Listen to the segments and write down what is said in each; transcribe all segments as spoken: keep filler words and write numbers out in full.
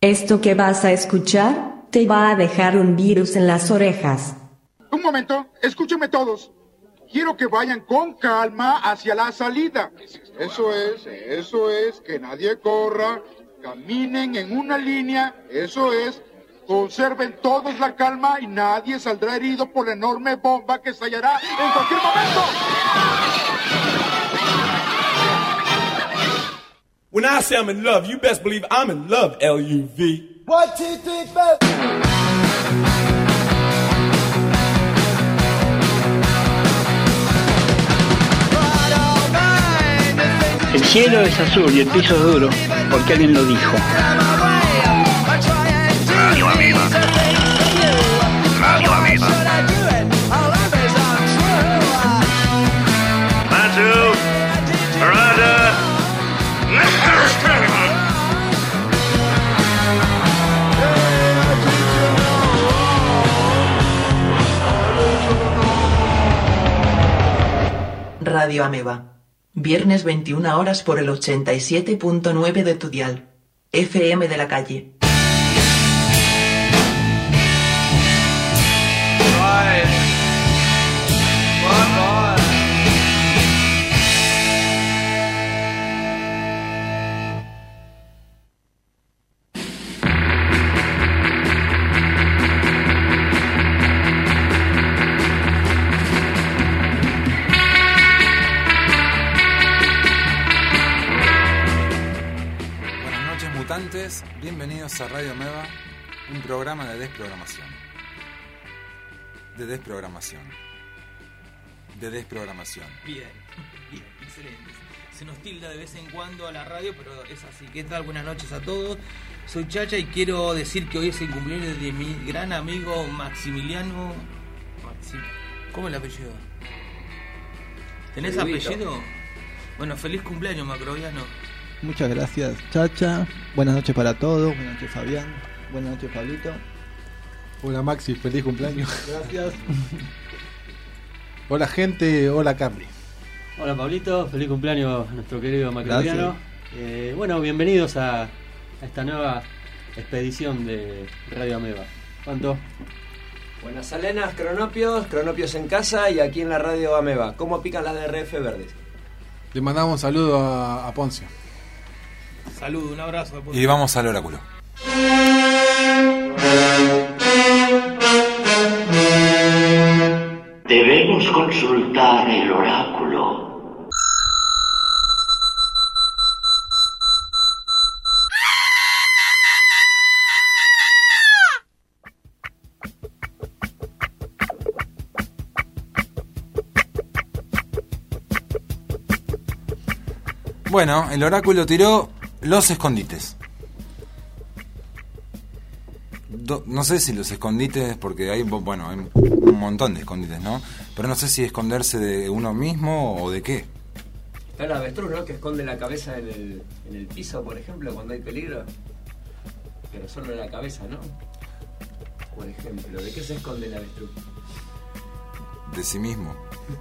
Esto que vas a escuchar te va a dejar un virus en las orejas. Un momento, escúchenme todos. Quiero que vayan con calma hacia la salida. Eso es, eso es, que nadie corra. Caminen en una línea, eso es. Conserven todos la calma y nadie saldrá herido por la enorme bomba que estallará en cualquier momento. When I say I'm in love, you best believe I'm in love, L U V. One, two, three, four. El cielo es azul y el piso es duro, porque alguien lo dijo. Radio Ameba. Radio Ameba. Matthew, Rada, Radio Ameba. Viernes veintiuna horas por el ochenta y siete punto nueve de tu dial. F M de la calle. Bienvenidos a Radio Ameba, un programa de desprogramación. De desprogramación. De desprogramación. Bien, bien, excelente. Se nos tilda de vez en cuando a la radio, pero es así. ¿Qué tal? Buenas noches a todos. Soy Chacha y quiero decir que hoy es el cumpleaños de mi gran amigo Maximiliano. Maxim... ¿Cómo es el apellido? ¿Tenés Feliz apellido? Bueno, feliz cumpleaños, Macroviano. Muchas gracias, Chacha. Buenas noches para todos. Buenas noches, Fabián. Buenas noches, Pablito. Hola, Maxi. Feliz cumpleaños. Gracias. Hola, gente. Hola, Carly. Hola, Pablito. Feliz cumpleaños a nuestro querido Macroviano. Eh, bueno, bienvenidos a, a esta nueva expedición de Radio Ameba. ¿Cuánto? Buenas alenas, cronopios, cronopios en casa y aquí en la Radio Ameba. ¿Cómo pican las D R F verdes? Le mandamos un saludo a, a Poncio. Saludos, un abrazo. Y vamos al oráculo. Debemos consultar el oráculo. Bueno, el oráculo tiró los escondites. Do, no sé si los escondites, porque hay, bueno, hay un montón de escondites, ¿no? Pero no sé si esconderse de uno mismo o de qué. Está el avestruz, ¿no? Que esconde la cabeza en el, en el piso, por ejemplo, cuando hay peligro. Pero solo la cabeza, ¿no? Por ejemplo, ¿de qué se esconde el avestruz? De sí mismo.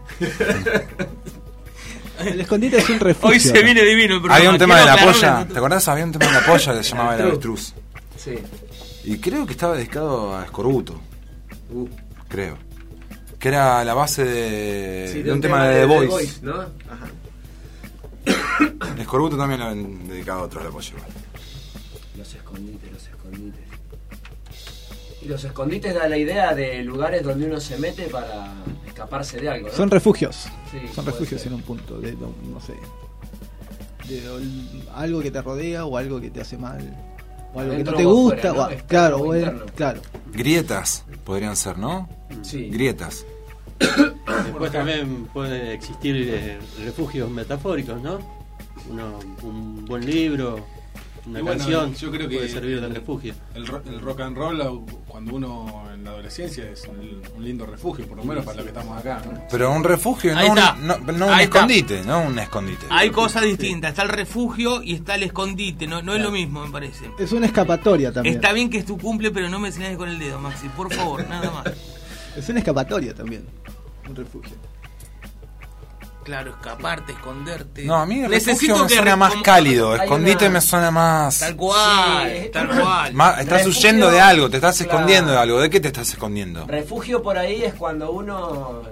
El escondite es un refugio. Hoy se viene divino el programa. Había un tema Quiero de la aclararle polla. ¿Te acordás? Había un tema de la polla que se llamaba el avestruz. Sí. Y creo que estaba dedicado a escorbuto. Uh. Creo. Que era la base de, sí, de, de un, un tema, tema de The The Voice, Voice, ¿no? Ajá. Escorbuto también lo han dedicado a otros a la polla. Los escondites, los escondites. Y los escondites da la idea de lugares donde uno se mete para escaparse de algo, ¿no? Son refugios. Sí, son refugios ser. En un punto de, no, no sé, de algo que te rodea o algo que te hace mal o algo adentro que no te gusta, fuera, ¿no? o, claro, o el, claro. Grietas podrían ser, ¿no? Sí. Grietas. Después también puede existir eh, refugios metafóricos, ¿no? Uno, un buen libro, una y bueno, canción yo creo que puede servir de el, refugio. El, el rock and roll, cuando uno en la adolescencia, es un, un lindo refugio, por lo menos para los que estamos acá, ¿no? Pero un refugio, no un, no, no un escondite, está. no un escondite. Hay cosas distintas, está el refugio y está el escondite, no, no claro. es lo mismo, me parece. Es una escapatoria también. Está bien que es tu cumple, pero no me señales con el dedo, Maxi, por favor, nada más. Es una escapatoria también, un refugio. Claro, escaparte, esconderte. No, a mí el Necesito refugio me que suena re- más como- cálido, hay escondite una- me suena más... Tal cual, Sí. tal cual. más- estás Refugio- huyendo de algo, te estás Claro. escondiendo de algo. ¿De qué te estás escondiendo? Refugio por ahí es cuando uno...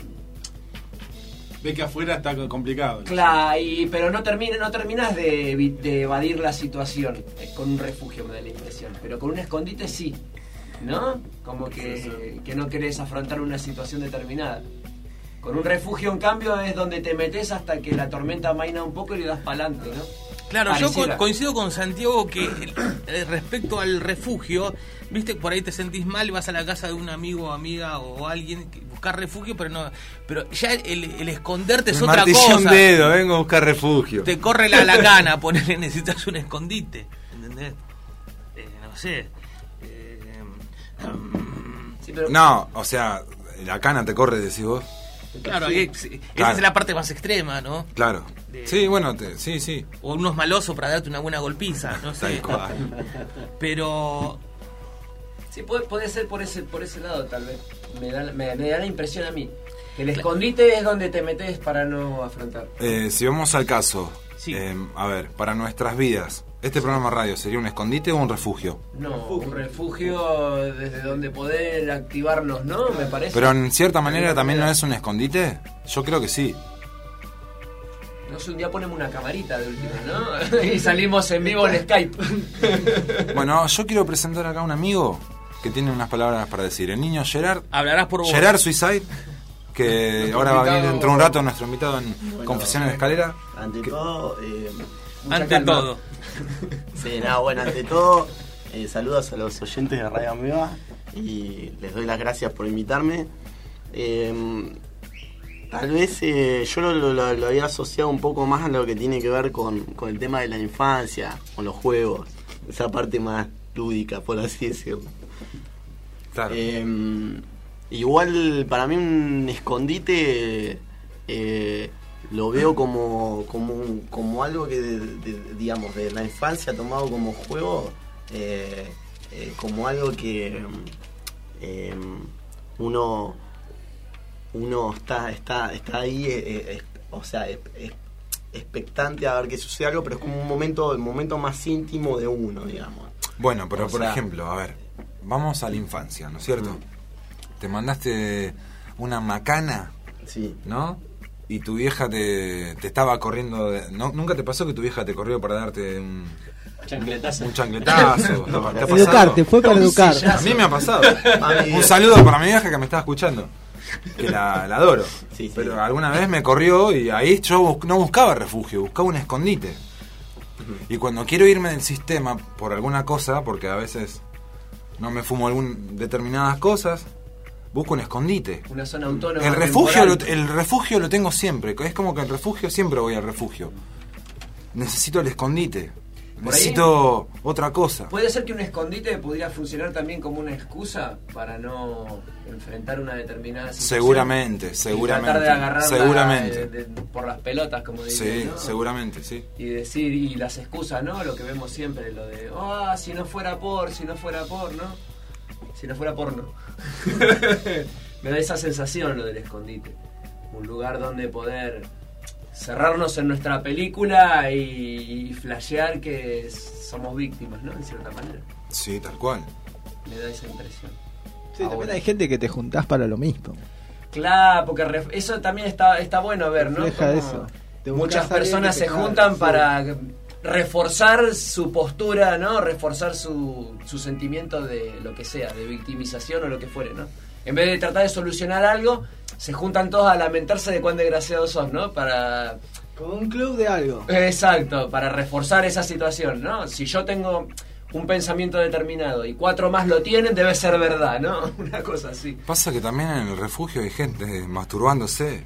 Ve que afuera está complicado. Claro, y, pero no, termina, no terminas de, evi- de evadir la situación eh, con un refugio, me da la impresión. Pero con un escondite sí, ¿no? Como que, que no querés afrontar una situación determinada. Con un refugio, en cambio, es donde te metes hasta que la tormenta amaina un poco y le das para adelante, ¿no? Claro, yo Pareciera. co- coincido con Santiago que eh, respecto al refugio, viste, por ahí te sentís mal y vas a la casa de un amigo o amiga o alguien que buscar refugio, pero no, pero ya el, el esconderte es Me otra martillé cosa. un dedo, vengo a buscar refugio. Te corre la, la gana, ponerle, necesitas un escondite, ¿entendés? Eh, no sé. Eh, Sí, pero- No, o sea, la cana te corre, decís vos. Claro, ahí- sí, esa Claro. es la parte más extrema, ¿no? Claro. De- Sí, bueno, te- sí, sí. O unos malosos para darte una buena golpiza, no sé. Tal cual. Pero Sí, puede, puede ser por ese, por ese lado, tal vez. Me da, me, me da la impresión a mí. Que el escondite es donde te metes para no afrontar. Eh, si vamos al caso, Sí. eh, a ver, para nuestras vidas, ¿este programa radio sería un escondite o un refugio? No, un refugio desde donde poder activarnos, ¿no? Me parece. Pero en cierta manera también no es un escondite. Yo creo que sí. No sé, un día ponemos una camarita de última, ¿no? Y salimos en vivo en Skype. Bueno, yo quiero presentar acá a un amigo que tiene unas palabras para decir. El niño Gerard. hablarás por vos. Gerard Suicide, que Nuestro ahora va a venir invitado- dentro de un rato nuestro invitado en Bueno, Confesiones de Escalera. Ante todo, eh, Ante calma. todo. Sí, nada, bueno, ante todo, eh, saludos a los oyentes de Radio Ameba y les doy las gracias por invitarme. Eh, tal vez eh, yo lo, lo- lo había asociado un poco más a lo que tiene que ver con, con el tema de la infancia, con los juegos, esa parte más lúdica, por así decirlo. Claro. Eh, igual para mí un escondite eh, lo veo como como, un- como algo que de- de- digamos de la infancia tomado como juego, eh, eh, como algo que eh, uno uno está está está ahí eh, eh, o sea es- es- expectante a ver que sucede algo, pero es como un momento el momento más íntimo de uno, digamos. Bueno, pero O por sea- ejemplo, a ver, vamos a la infancia, ¿no es cierto? Te mandaste una macana, sí, ¿no? Y tu vieja te, te estaba corriendo... de- ¿no? ¿Nunca te pasó que tu vieja te corrió para darte un... Chancletazo. Un chancletazo? ¿Te ha pasado? Educarte, fue para educar. A mí me ha pasado. A mí- Un saludo para mi vieja que me está escuchando. Que la, la adoro. Sí, sí. Pero alguna vez me corrió y ahí yo bus- no buscaba refugio, buscaba un escondite. Y cuando quiero irme del sistema por alguna cosa, porque a veces no me fumo algún determinadas cosas, busco un escondite. Una zona autónoma. El refugio, lo, temporal. el refugio lo tengo siempre. Es como que el refugio siempre voy al refugio. Necesito el escondite. Por ahí- Necesito otra cosa. ¿Puede ser que un escondite pudiera funcionar también como una excusa para no enfrentar una determinada situación? Seguramente, Y seguramente. tratar de agarrarla seguramente. de- de- por las pelotas, como dicen, Sí, ¿no? seguramente, sí. Y decir, y las excusas, ¿no? Lo que vemos siempre, lo de, ah, si no fuera por, si no fuera por, ¿no? Si no fuera porno. Me da esa sensación lo del escondite. Un lugar donde poder cerrarnos en nuestra película y, y flashear que somos víctimas, ¿no? En cierta manera. Sí, tal cual. Me da esa impresión. Sí, también Ahora. hay gente que te juntás para lo mismo. Claro, porque ref- eso también está, está bueno ver, ¿no? Refleja Como eso. Te muchas buscas a alguien personas que te se cae, juntan sí. para reforzar su postura, ¿no? Reforzar su, su sentimiento de lo que sea, de victimización o lo que fuere, ¿no? En vez de tratar de solucionar algo, se juntan todos a lamentarse de cuán desgraciados sos, ¿no? Para... Como un club de algo. Exacto, para reforzar esa situación, ¿no? Si yo tengo un pensamiento determinado y cuatro más lo tienen, debe ser verdad, ¿no? Una cosa así. Pasa que también en el refugio hay gente masturbándose.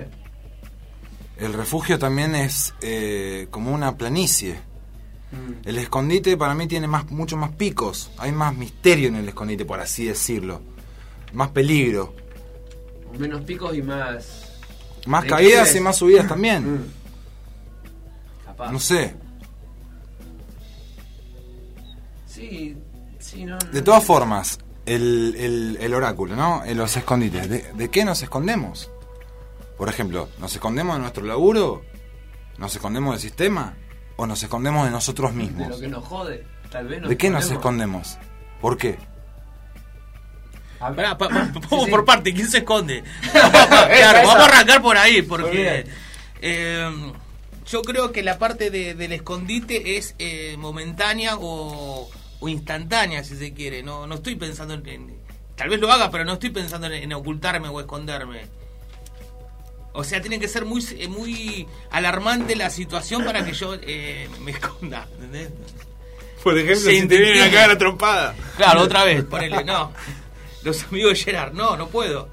El refugio también es eh, como una planicie. El escondite para mí tiene más, mucho más picos. Hay más misterio en el escondite, por así decirlo. Más peligro. Menos picos y más... Más ¿De caídas qué y más subidas también. Mm. Capaz. No sé. Sí, sí, no, no. De todas formas, el, el, el oráculo, ¿no? En los escondites. ¿De, de qué nos escondemos? Por ejemplo, ¿nos escondemos de nuestro laburo? ¿Nos escondemos del sistema? ¿O nos escondemos de nosotros mismos? De lo que nos jode, tal vez nos ¿De qué escondemos. nos escondemos? ¿Por qué? Pará, pa, pa, vamos sí, por sí. parte, ¿quién se esconde? Claro, vamos a arrancar por ahí, porque eh, yo creo que la parte de, del escondite es eh, momentánea o, o instantánea, si se quiere. No, no estoy pensando en, en... Tal vez lo haga, pero no estoy pensando en, en ocultarme o esconderme. O sea, tiene que ser muy muy alarmante la situación para que yo eh, me esconda, ¿entendés? Por ejemplo, sí, si te vienen a cagar a trompada. Claro, otra vez, ponele, no. Los amigos de Gerard, no, no puedo.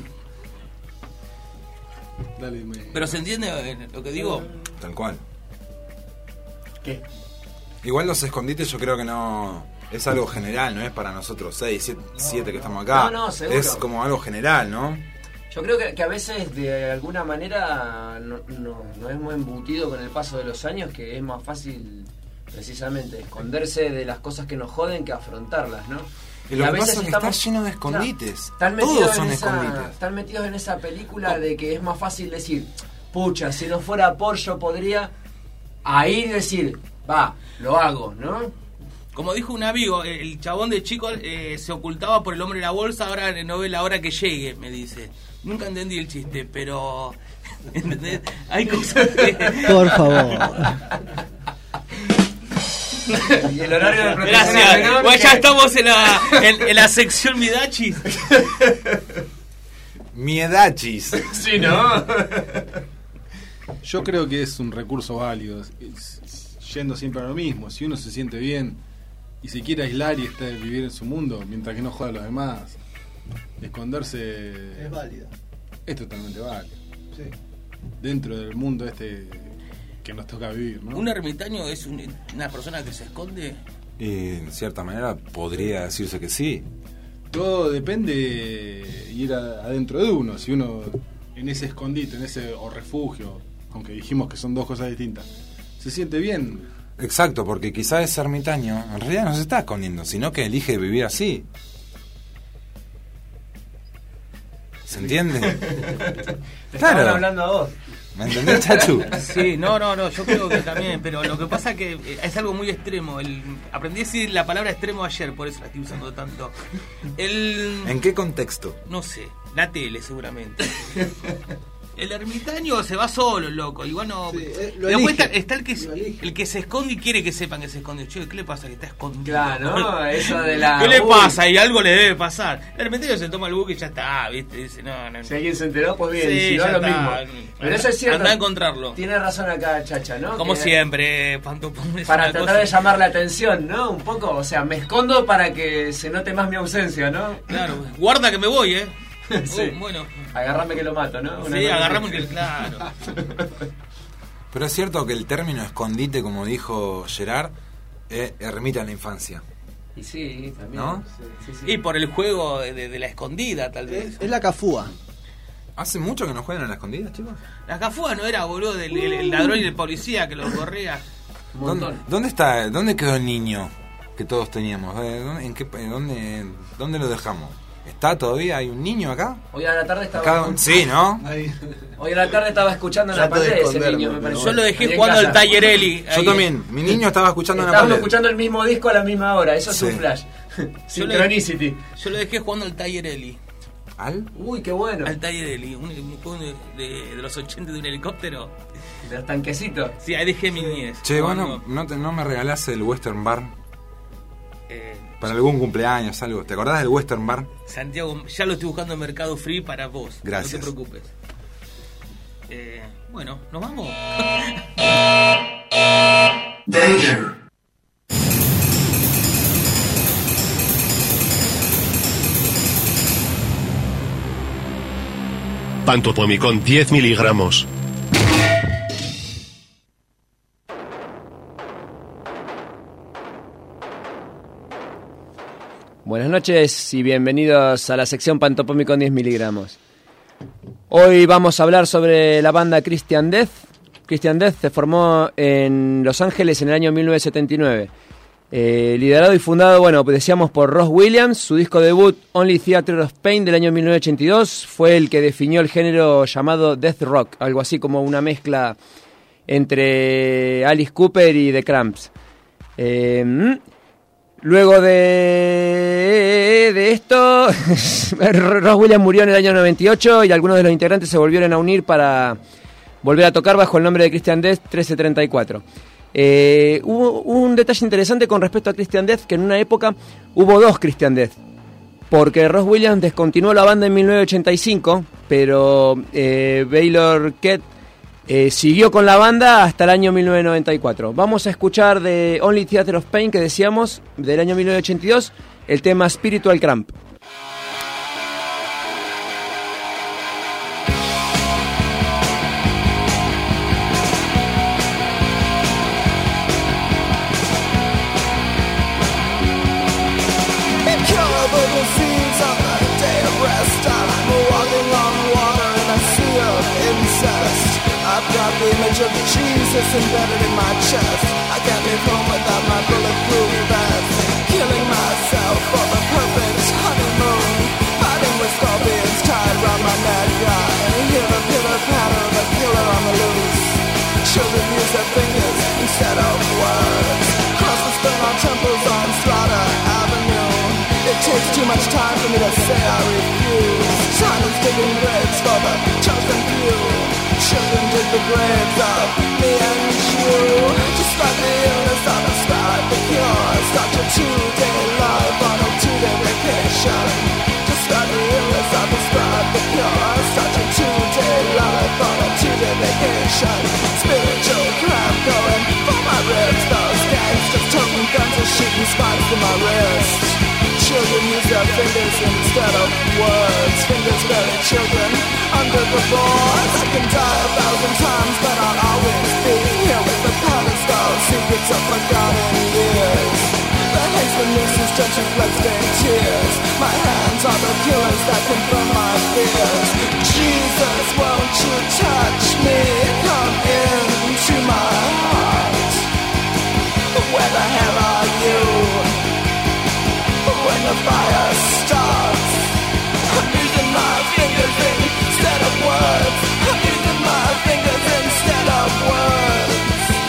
Dale, me... Pero ¿se entiende lo que digo? Tal cual. ¿Qué? Igual los escondites yo creo que no... Es algo general, no es para nosotros seis, siete, siete que estamos acá. No, no, seguro. Es como algo general, ¿no? Yo creo que, que a veces de alguna manera no, no, nos hemos embutido con el paso de los años que es más fácil precisamente esconderse de las cosas que nos joden que afrontarlas, ¿no? Y lo y a que veces pasa es que estamos, está lleno de escondites. Claro, todos son esa, escondites. Están metidos en esa película de que es más fácil decir, pucha, si no fuera por yo podría ahí decir, va, lo hago, ¿no? Como dijo un amigo, el chabón de chico eh, se ocultaba por el hombre de la bolsa, ahora no ve la hora que llegue, me dice. Nunca entendí el chiste, pero... ¿entendés? Hay cosas que... Por favor. Y el horario de protección. Gracias. Pues ya estamos en la, en, en la sección Midachis. Miedachis. Sí, ¿no? Yo creo que es un recurso válido. Yendo siempre a lo mismo. Si uno se siente bien y se quiere aislar y está, vivir en su mundo mientras que no joda a los demás, esconderse es válido. Es totalmente válido. Sí. Dentro del mundo este que nos toca vivir, ¿no? ¿Un ermitaño es un, una persona que se esconde? Y en cierta manera podría decirse que sí. Todo depende de ir a, adentro de uno. Si uno en ese escondite, en ese o refugio, aunque dijimos que son dos cosas distintas, se siente bien. Exacto, porque quizás ese ermitaño en realidad no se está escondiendo, sino que elige vivir así. ¿Se entiende? Te claro. Estaban hablando a vos. ¿Me entendés, Chachu? Sí, no, no, no, yo creo que también, pero lo que pasa es que es algo muy extremo. El, aprendí a decir la palabra extremo ayer, por eso la estoy usando tanto. El, ¿En qué contexto? No sé, la tele seguramente. El ermitaño se va solo, loco. Igual no. Sí, eh, después está, está el que el que se esconde y quiere que sepan que se esconde. Che, ¿qué le pasa? Que está escondido. Claro, ¿no? Eso de la. ¿Qué le pasa? Y algo le debe pasar. El ermitaño se toma el buque y ya está, ¿viste? Dice, no, no. Si alguien se enteró, pues bien. Sí, si no, ya lo está. mismo. Pero eso es cierto. Anda a encontrarlo. Tiene razón acá, Chacha, ¿no? Como que, siempre, Panto, para tratar cosa. de llamar la atención, ¿no? Un poco. O sea, me escondo para que se note más mi ausencia, ¿no? Claro. Guarda que me voy, ¿eh? Sí. Uh, bueno. Agarrame que lo mato, ¿no? Una sí, agarrame que claro. Pero es cierto que el término escondite, como dijo Gerard, eh, ermita en la infancia. Y sí, también. ¿No? Sí, sí, sí. Y por el juego de, de, de la escondida, tal vez. Es, es la cafúa. ¿Hace mucho que no juegan a la escondida, chicos? La cafúa no era, boludo, del el, el ladrón y el policía que los corría. ¿Dónde, ¿Dónde está? ¿Dónde quedó el niño que todos teníamos? ¿En qué, dónde, ¿Dónde lo dejamos? ¿Está todavía? ¿Hay un niño acá? Hoy a la tarde estaba... Acá, sí, ¿no? Hoy a la tarde estaba escuchando en la pantalla ese niño, me pareció. Yo lo dejé jugando al Tallerelli. Yo también. Mi niño estaba escuchando en la pantalla. Estábamos escuchando el mismo disco a la misma hora. Eso sí. Es un flash. Synchronicity. Yo lo dejé jugando al Tallerelli. ¿Al? Uy, qué bueno. Al Tallerelli. Un, un juego de, de, de los ochenta de un helicóptero. De los tanquecitos. Sí, ahí dejé mi niñez. Che, bueno, no, te, no me regalás el Western Bar. Eh, para algún cumpleaños, algo. ¿Te acordás del Western Bar? Santiago, ya lo estoy buscando en Mercado Free para vos. Gracias. No te preocupes. Eh, bueno, ¿nos vamos? Danger. Pantopomicón diez miligramos. Buenas noches y bienvenidos a la sección Pantopomicón diez miligramos. Hoy vamos a hablar sobre la banda Christian Death. Christian Death se formó en Los Ángeles en el año mil novecientos setenta y nueve. Eh, liderado y fundado, bueno, decíamos por Ross Williams. Su disco debut, Only Theatre of Pain, del año mil novecientos ochenta y dos, fue el que definió el género llamado death rock, algo así como una mezcla entre Alice Cooper y The Cramps. Eh, luego de, de esto, Ross Williams murió en el año noventa y ocho y algunos de los integrantes se volvieron a unir para volver a tocar bajo el nombre de Christian Death trece treinta y cuatro. Eh, hubo un detalle interesante con respecto a Christian Death, que en una época hubo dos Christian Death, porque Ross Williams descontinuó la banda en mil novecientos ochenta y cinco, pero eh, Baylor Kett eh, siguió con la banda hasta el año mil novecientos noventa y cuatro. Vamos a escuchar de Only Theatre of Pain, que decíamos, del año mil novecientos ochenta y dos, el tema Spiritual Cramp. Of Jesus embedded in my chest. I can't leave home without my bulletproof vest. Killing myself for the perfect honeymoon. Fighting with scorpions tied round my mad guy. And hear the pitter patter of a killer on the loose. Children use their fingers instead of words. Crosses burn on temples on Slaughter Avenue. It takes too much time for me to say I refuse. Silence digging graves for the chosen few. Children dig the graves of me and you. Just like the illness I described the cure. Start your two-day life on a two-day vacation. Just like the illness I described the cure. Start your two-day life on a two-day vacation. Spiritual cramp going for my ribs. Those gangsters toting guns and shooting spikes in my wrist. Children use their fingers instead of words. Fingers bury children under the boards. I can die a thousand times, but I'll always be here with the pedestal. Secrets of forgotten years. The haze and nooses touching bloodstained tears. My hands are the killers that confirm my fears. Jesus, won't you touch me? Come into my heart. Where the hell are you? When the fire starts, I'm using my fingers instead of words. I'm using my fingers instead of words.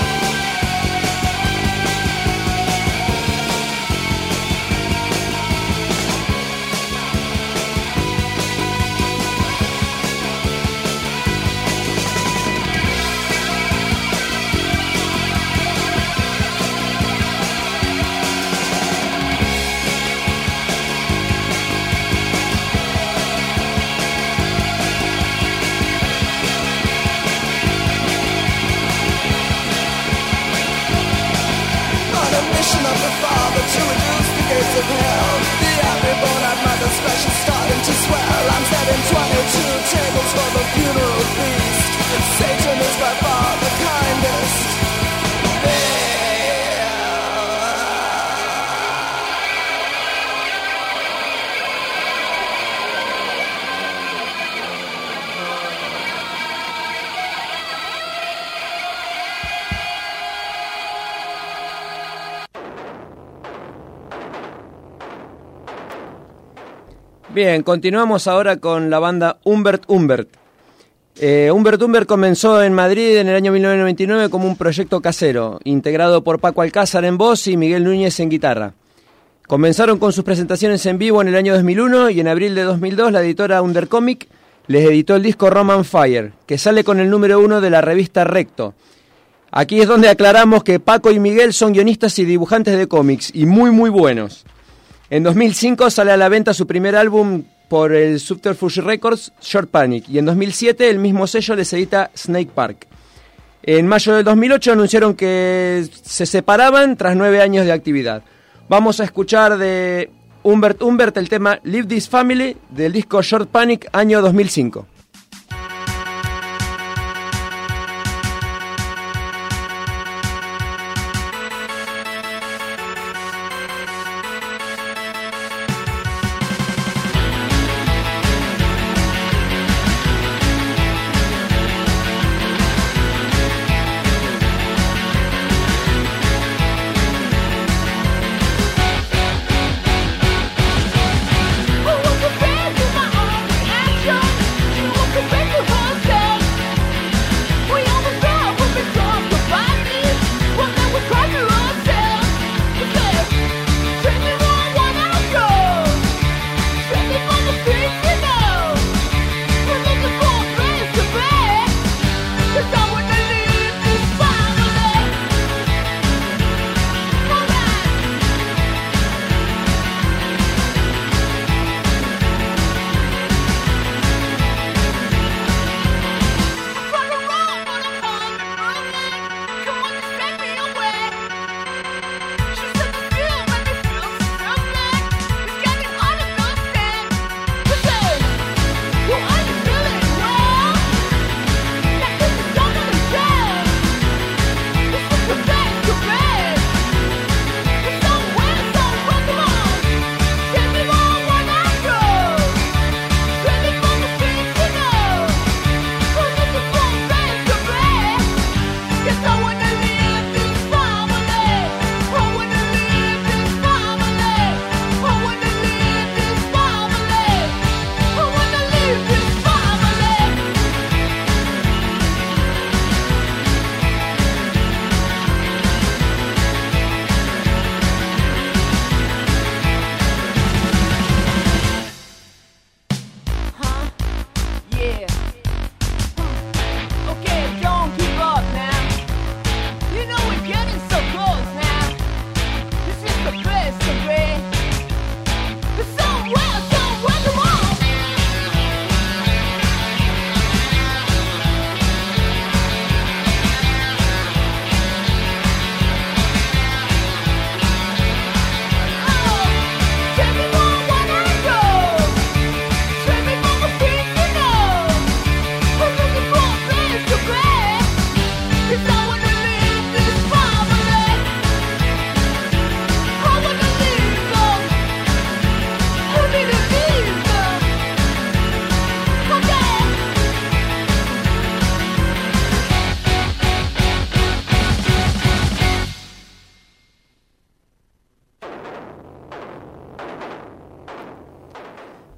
To reduce the gates of hell. The every bone at my discretion starting to swell. I'm setting twenty-two tables for the funeral feast. Satan is by far the kindest. Bien, continuamos ahora con la banda Humbert Humbert. Eh, Humbert Humbert comenzó en Madrid en el año mil novecientos noventa y nueve como un proyecto casero, integrado por Paco Alcázar en voz y Miguel Núñez en guitarra. Comenzaron con sus presentaciones en vivo en el año dos mil uno y en abril de dos mil dos la editora Undercomic les editó el disco Roman Fire, que sale con el número uno de la revista Recto. Aquí es donde aclaramos que Paco y Miguel son guionistas y dibujantes de cómics, y muy muy buenos. En dos mil cinco sale a la venta su primer álbum por el Subterfuge Records, Short Panic, y en dos mil siete el mismo sello les edita Snake Park. En mayo del dos mil ocho anunciaron que se separaban tras nueve años de actividad. Vamos a escuchar de Humbert Humbert el tema Leave This Family del disco Short Panic año dos mil cinco.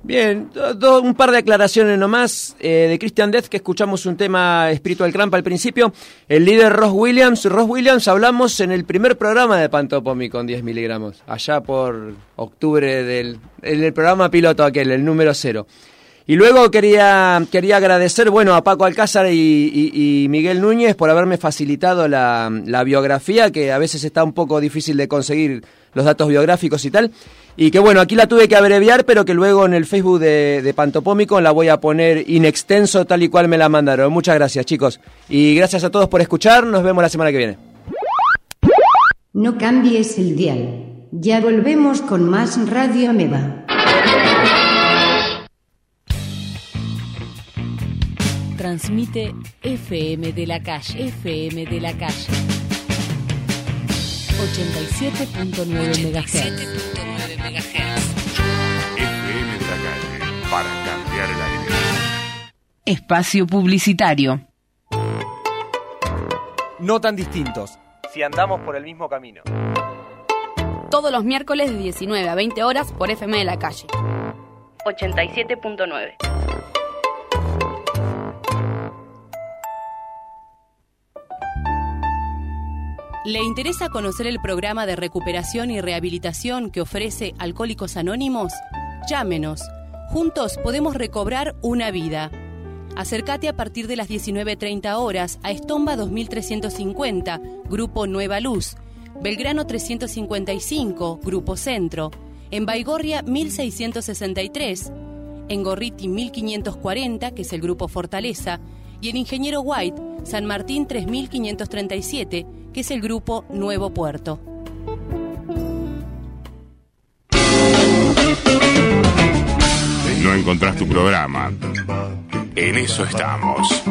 Bien, do, do, un par de aclaraciones nomás. Eh, de Christian Death, que escuchamos un tema Spiritual Cramp al principio. El líder Ross Williams. Ross Williams hablamos en el primer programa de Pantopomi con diez miligramos. Allá por octubre del en el programa piloto aquel, el número cero. Y luego quería quería agradecer, bueno, a Paco Alcázar y, y, y Miguel Núñez por haberme facilitado la, la biografía, que a veces está un poco difícil de conseguir los datos biográficos y tal. Y que bueno, aquí la tuve que abreviar, pero que luego en el Facebook de, de Pantopómico la voy a poner in extenso tal y cual me la mandaron. Muchas gracias, chicos. Y gracias a todos por escuchar. Nos vemos la semana que viene. No cambies el dial. Ya volvemos con más Radio Ameba. Transmite F M de la calle. F M de la calle. ochenta y siete punto nueve megahertz. F M de la calle, para cambiar el aire. Espacio publicitario. No tan distintos, si andamos por el mismo camino. Todos los miércoles de diecinueve a veinte horas por F M de la calle. ochenta y siete punto nueve. ¿Le interesa conocer el programa de recuperación y rehabilitación que ofrece Alcohólicos Anónimos? Llámenos. Juntos podemos recobrar una vida. Acércate a partir de las diecinueve treinta horas a Estomba dos mil trescientos cincuenta, Grupo Nueva Luz, Belgrano trescientos cincuenta y cinco, Grupo Centro, en Baigorria mil seiscientos sesenta y tres, en Gorriti mil quinientos cuarenta, que es el Grupo Fortaleza, y en Ingeniero White, San Martín tres mil quinientos treinta y siete, que es el Grupo Nuevo Puerto. No encontrás tu programa. En eso estamos.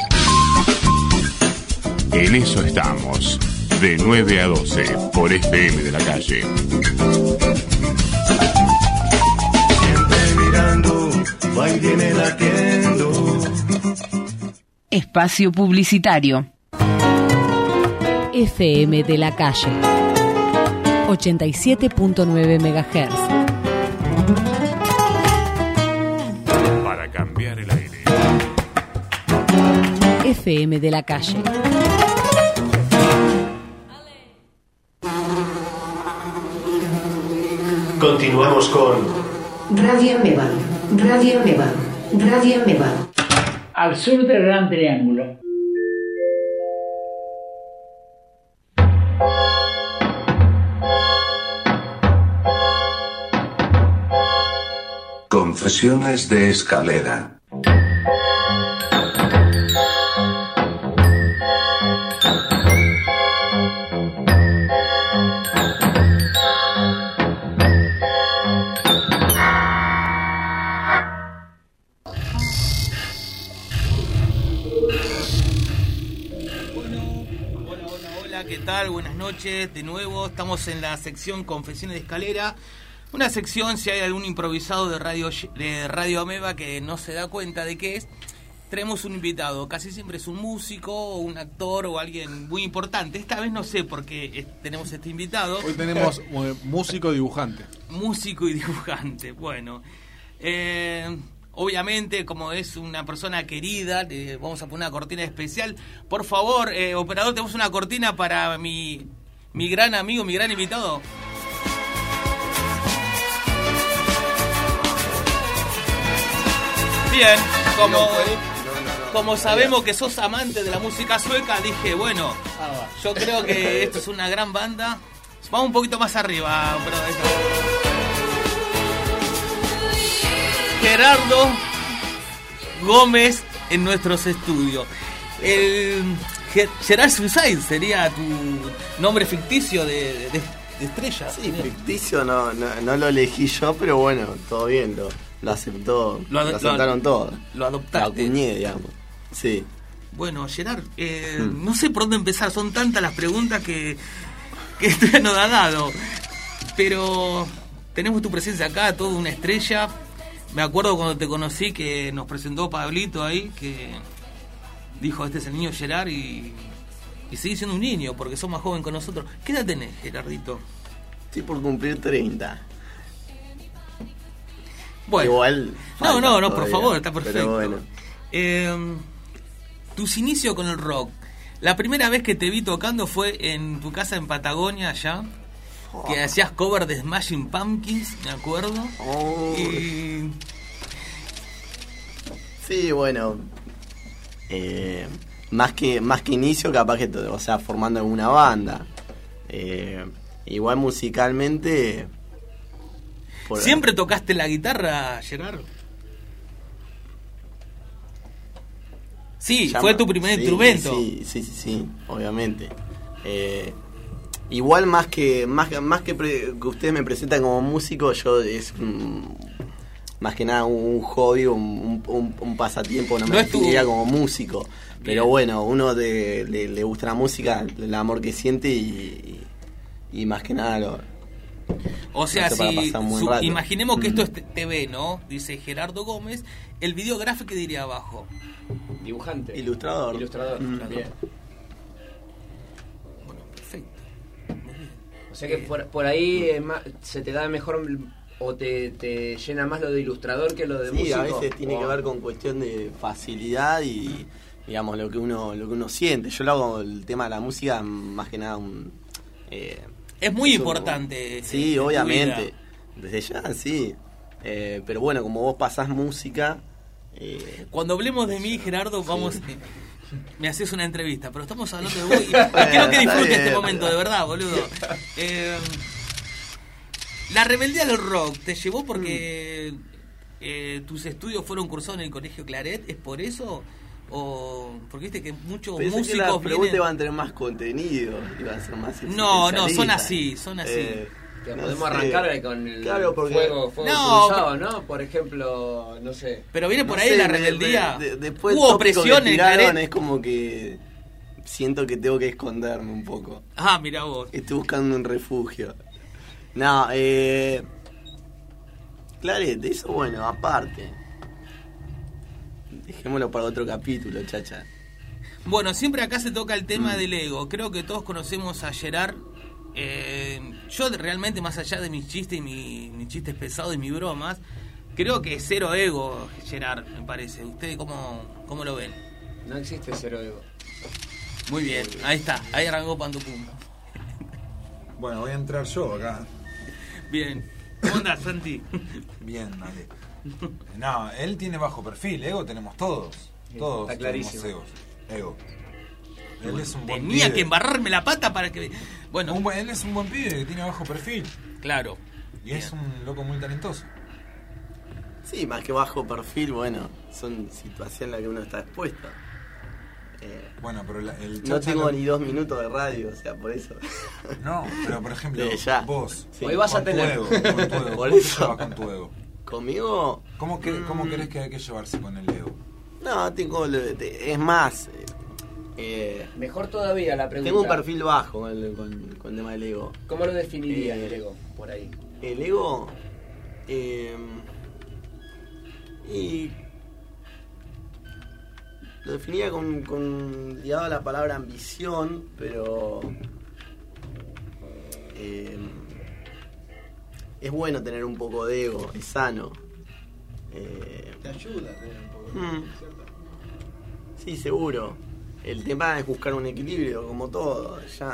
En eso estamos. De nueve a doce por F M de la calle. Siempre mirando, va y viene latiendo. Espacio publicitario. F M de la calle. ochenta y siete punto nueve megahertz. Para cambiar el aire. F M de la calle. Continuamos con Radio Ameba, Radio Ameba, Radio Ameba. Al sur del Gran Triángulo. Confesiones de escalera. ¿Qué tal? Buenas noches, de nuevo estamos en la sección Confesiones de Escalera, una sección, si hay algún improvisado de Radio, de Radio Ameba que no se da cuenta de qué es, tenemos un invitado, casi siempre es un músico o un actor o alguien muy importante. Esta vez no sé por qué tenemos este invitado. Hoy tenemos músico dibujante. Músico y dibujante, bueno. Eh... Obviamente, como es una persona querida, le vamos a poner una cortina especial. Por favor, eh, operador, tenemos una cortina para mi, mi gran amigo, mi gran invitado. Bien, como, como sabemos que sos amante de la música sueca, dije, bueno, yo creo que esto es una gran banda. Vamos un poquito más arriba, operador. Gerardo Gómez en nuestros estudios. El Gerard Suicide sería tu nombre ficticio de, de, de estrella. Sí, ficticio no, no, no lo elegí yo, pero bueno, todo bien, lo, lo aceptó, lo, lo aceptaron lo, todos. Lo adoptaste. La acuñé, digamos. Sí. Bueno, Gerard, eh, hmm. no sé por dónde empezar, son tantas las preguntas que, que esto nos ha dado. Pero tenemos tu presencia acá, toda una estrella. Me acuerdo cuando te conocí que nos presentó Pablito ahí, que dijo, este es el niño Gerard, y, y sigue siendo un niño, porque sos más joven que nosotros. ¿Qué edad tenés, Gerardito? Estoy por cumplir treinta. Bueno. Igual. No, no, no, todavía, por favor, está perfecto. Pero bueno. Eh, tus inicios con el rock. La primera vez que te vi tocando fue en tu casa en Patagonia, allá. Oh. Que hacías cover de Smashing Pumpkins, me acuerdo. Oh. Y... Sí, bueno. Eh, más que más que inicio, capaz que, o sea, formando alguna banda. Eh, igual musicalmente. ¿Siempre tocaste la guitarra, Gerardo? Sí, Llama, fue tu primer sí, instrumento. Sí, sí, sí, sí, obviamente. Eh, igual más que más, más que, pre, que ustedes me presentan como músico, yo es un, más que nada un hobby, un, un, un pasatiempo, no me no definiría tu... como músico. Bien. Pero bueno, uno de, le, le gusta la música, el amor que siente y, y, y más que nada lo... O sea, si su, imaginemos que esto es T V, ¿no? Dice Gerardo Gómez, el videográfico que diría abajo. Dibujante. Ilustrador. Ilustrador. Mm. Bien. Bueno, perfecto. Muy bien. O sea que eh, por, por ahí eh, más, se te da mejor o te, te llena más lo de ilustrador que lo de sí, músico. Sí, a veces tiene oh. que ver con cuestión de facilidad y digamos lo que uno lo que uno siente. Yo lo hago el tema de la música más que nada un eh, es muy es importante. Un, sí, obviamente. Desde ya, sí. Eh, pero bueno, como vos pasás música... Eh, Cuando hablemos de mí, Gerardo, vamos... Sí. Me haces una entrevista, pero estamos hablando de vos y, y quiero que disfrutes este momento, de verdad, boludo. Eh, la rebeldía del rock te llevó porque eh, tus estudios fueron cursados en el Colegio Claret, ¿es por eso? O porque viste que muchos Pensé músicos que las preguntas vienen... iban a tener más contenido, iban a ser más no, no, son así, son así. Eh, que no podemos sé. arrancar con el claro, porque... fuego, fuego no, cruzado, ¿no? Por ejemplo, no sé. Pero viene por no ahí sé, la rebeldía. De, de, después hubo presión en el Claret. Es como que siento que tengo que esconderme un poco. Ah, mira vos. Estoy buscando un refugio. No, eh... Claret, eso bueno, aparte. Dejémoslo para otro capítulo, chacha. Bueno, siempre acá se toca el tema mm. del ego. Creo que todos conocemos a Gerard. Eh, yo realmente, más allá de mis chistes y mi, mis chistes pesados y mis bromas, creo que es cero ego, Gerard, me parece. ¿Ustedes cómo, cómo lo ven? No existe cero ego. Muy bien, ahí está, ahí arrancó Panto Pum. Bueno, voy a entrar yo acá. Bien, ¿cómo andás, Santi? Bien, dale. No, él tiene bajo perfil, ego tenemos todos. Todos está clarísimo. Tenemos egos. Ego. Él es un buen Tenía pibe. que embarrarme la pata para que... Bueno, un buen, él es un buen pibe que tiene bajo perfil. Claro. Y bien. Es un loco muy talentoso. Sí, más que bajo perfil, bueno, son situaciones en las que uno está expuesto. Eh, bueno, pero la, el no tengo lo... ni dos minutos de radio, o sea, por eso. No, pero por ejemplo, eh, ya. vos. Sí. Hoy vas a tener. Tu ego, con tu ego. Por ¿Cómo eso. te llevas con tu ego? ¿Conmigo? ¿Cómo, que, mm. ¿Cómo crees que hay que llevarse con el ego? No, tengo. Es más. Eh, Mejor todavía la pregunta. Tengo un perfil bajo con el, con, con el tema del ego. ¿Cómo lo definirías eh, el ego por ahí? El ego. Eh, y. Lo definía con, con ligado a la palabra ambición, pero eh, es bueno tener un poco de ego, es sano. Eh, Te ayuda a tener un poco de mm, ego, ¿cierto? Sí, seguro. El tema es buscar un equilibrio, como todo, ya.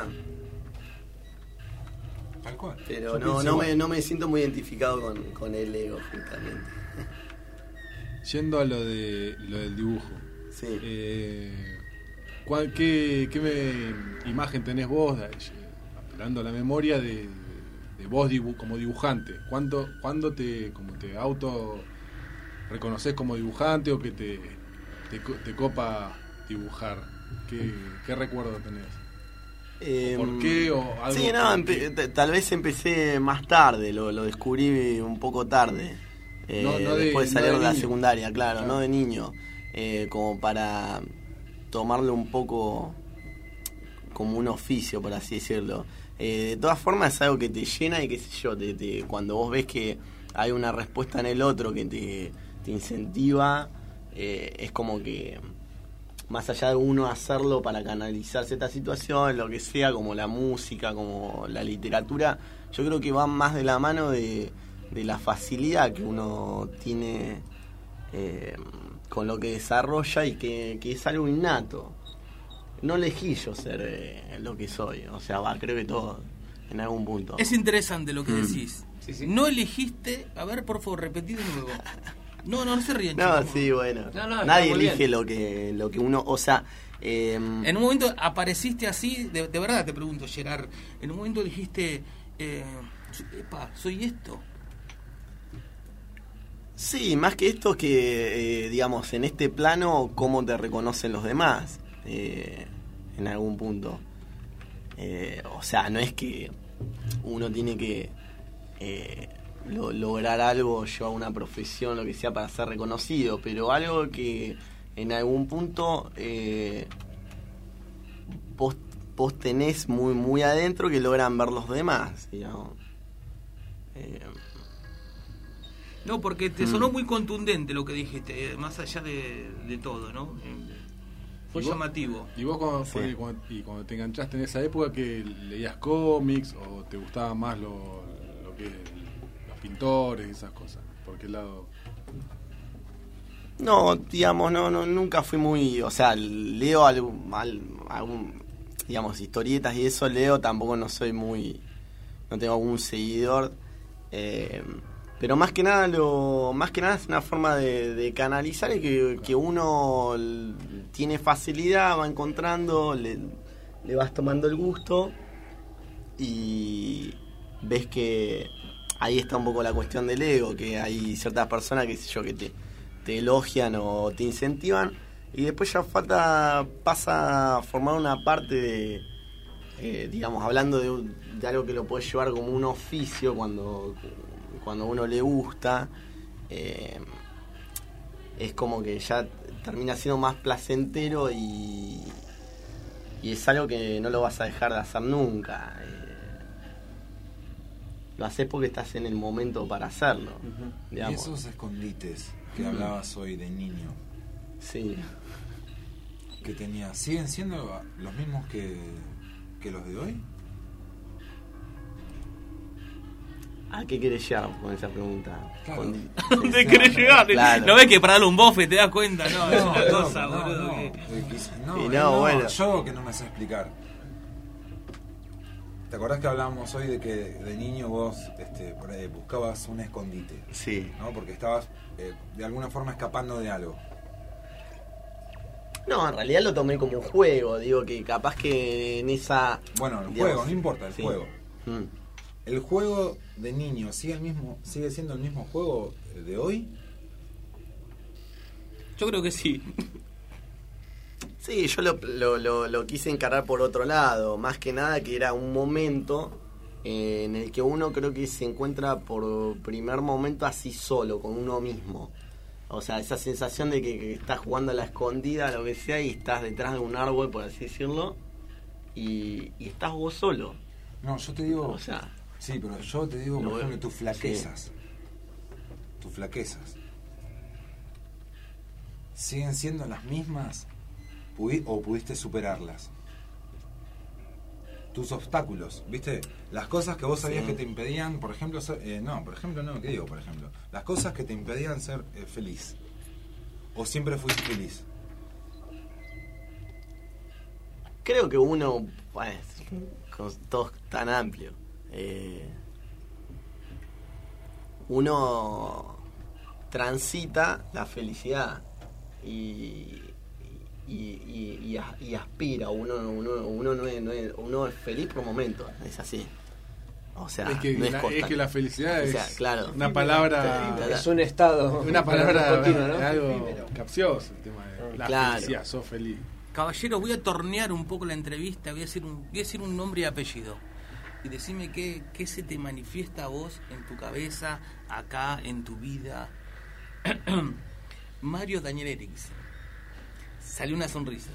Tal cual. Pero no, no, me, no me siento muy identificado con, con el ego, justamente. Yendo a lo de lo del dibujo. Sí. Eh, ¿cuál, qué, ¿Qué me, imagen tenés vos, apelando a la memoria de, de vos dibu, como dibujante? ¿Cuándo, ¿Cuándo te, como te auto reconoces como dibujante o que te, te, te copa dibujar? ¿Qué, qué recuerdo tenés? Eh, ¿Por qué? O algo sí, no, que, empe- tal vez empecé más tarde, lo, lo descubrí un poco tarde. Eh, no, no de, después de salir no de de la niño. secundaria, claro, Claro. no de niño. Eh, como para tomarlo un poco como un oficio, por así decirlo. Eh, de todas formas es algo que te llena y qué sé yo, te, te, cuando vos ves que hay una respuesta en el otro que te, te incentiva, eh, es como que más allá de uno hacerlo para canalizar cierta situación, lo que sea, como la música, como la literatura, yo creo que van más de la mano de, de la facilidad que uno tiene eh, con lo que desarrolla y que, que es algo innato. No elegí yo ser eh, lo que soy, o sea, va, creo que todo en algún punto. Es interesante lo que Mm. decís. Sí, sí. No elegiste, a ver, por favor, repetí de nuevo. No, no, no se ríen. No, chicos. sí, bueno. No, no, está Nadie muy elige bien. lo que lo que uno, o sea, eh, En un momento apareciste así, de, de verdad te pregunto, Gerard, en un momento dijiste, eh, epa, soy esto. sí, más que esto que, eh, digamos, en este plano, cómo te reconocen los demás, eh, en algún punto. Eh, o sea, no es que uno tiene que eh, lo- lograr algo, llevar una profesión, lo que sea, para ser reconocido, pero algo que en algún punto eh, vos, vos tenés muy, muy adentro que logran ver los demás, digamos. Eh, No, porque te Mm. sonó muy contundente lo que dijiste, eh, más allá de, de todo, ¿no? Eh, Fue ¿Y vos? llamativo. ¿Y vos cuando, Sí. fue- cuando- y cuando te enganchaste en esa época que leías cómics o te gustaba más lo, lo que los pintores y esas cosas? ¿Por qué lado? No, digamos, no, no, nunca fui muy, o sea, leo algún, al- algún, digamos, historietas y eso leo, tampoco no soy muy, no tengo algún seguidor, eh, pero más que nada lo, más que nada es una forma de, de canalizar y que, que uno l- tiene facilidad, va encontrando, le, le vas tomando el gusto y ves que ahí está un poco la cuestión del ego, que hay ciertas personas, qué sé yo, que te te elogian o te incentivan y después ya falta pasa a formar una parte de eh, digamos, hablando de, un- de algo que lo puedes llevar como un oficio cuando cuando a uno le gusta, eh, es como que ya termina siendo más placentero y y es algo que no lo vas a dejar de hacer nunca. eh, lo haces porque estás en el momento para hacerlo, Y digamos. esos escondites que Mm. hablabas hoy de niño, Sí. que tenía, ¿siguen siendo los mismos que, que los de hoy? ¿A qué querés llegar con esa pregunta? Claro. Con- ¿Dónde querés llegar? Claro. ¿No ves que para darle un bofe te das cuenta? No, es No, una no, cosa, no, boludo. no. que- Eh, quis- no, Y eh, no, no, bueno. yo que no me sé explicar. ¿Te acordás que hablábamos hoy de que de niño vos este, por ahí buscabas un escondite? Sí. ¿No? Porque estabas eh, de alguna forma escapando de algo. No, en realidad lo tomé como un juego. Digo que capaz que en esa... Bueno, el digamos, juego, no importa, el sí. juego. Mm. ¿El juego de niño sigue el mismo, sigue siendo el mismo juego de hoy? Yo creo que sí. Sí, yo lo, lo, lo, lo quise encarar por otro lado. Más que nada que era un momento eh, en el que uno creo que se encuentra por primer momento así solo, con uno mismo. O sea, esa sensación de que, que estás jugando a la escondida, lo que sea, y estás detrás de un árbol, por así decirlo, y, y estás vos solo. No, yo te digo... O sea... Sí, pero yo te digo, por Lo- ejemplo, tus flaquezas. Tus flaquezas. ¿Siguen siendo las mismas? Pudi- ¿O pudiste superarlas? Tus obstáculos, ¿viste? Las cosas que vos sabías Sí. que te impedían, por ejemplo, ser- eh, no, por ejemplo, no, ¿qué digo, por ejemplo? Las cosas que te impedían ser eh, feliz. ¿O siempre fuiste feliz? Creo que uno, bueno, con todo tan amplio, eh, uno transita la felicidad y, y, y, y as- y aspira, uno, uno, uno, no es, no es- uno es feliz por momentos, es así. O sea, Es que no es, la- es constante. que la felicidad O sea, es claro. una palabra- Es un estado. Una palabra continuo, ¿no? algo capcioso, el tema de la Claro. felicidad, sos feliz. Caballero, voy a tornear un poco la entrevista, voy a decir un, voy a decir un nombre y apellido. Y decime qué, qué se te manifiesta a vos en tu cabeza, acá, en tu vida. Mario Daniel Erix. Salió una sonrisa.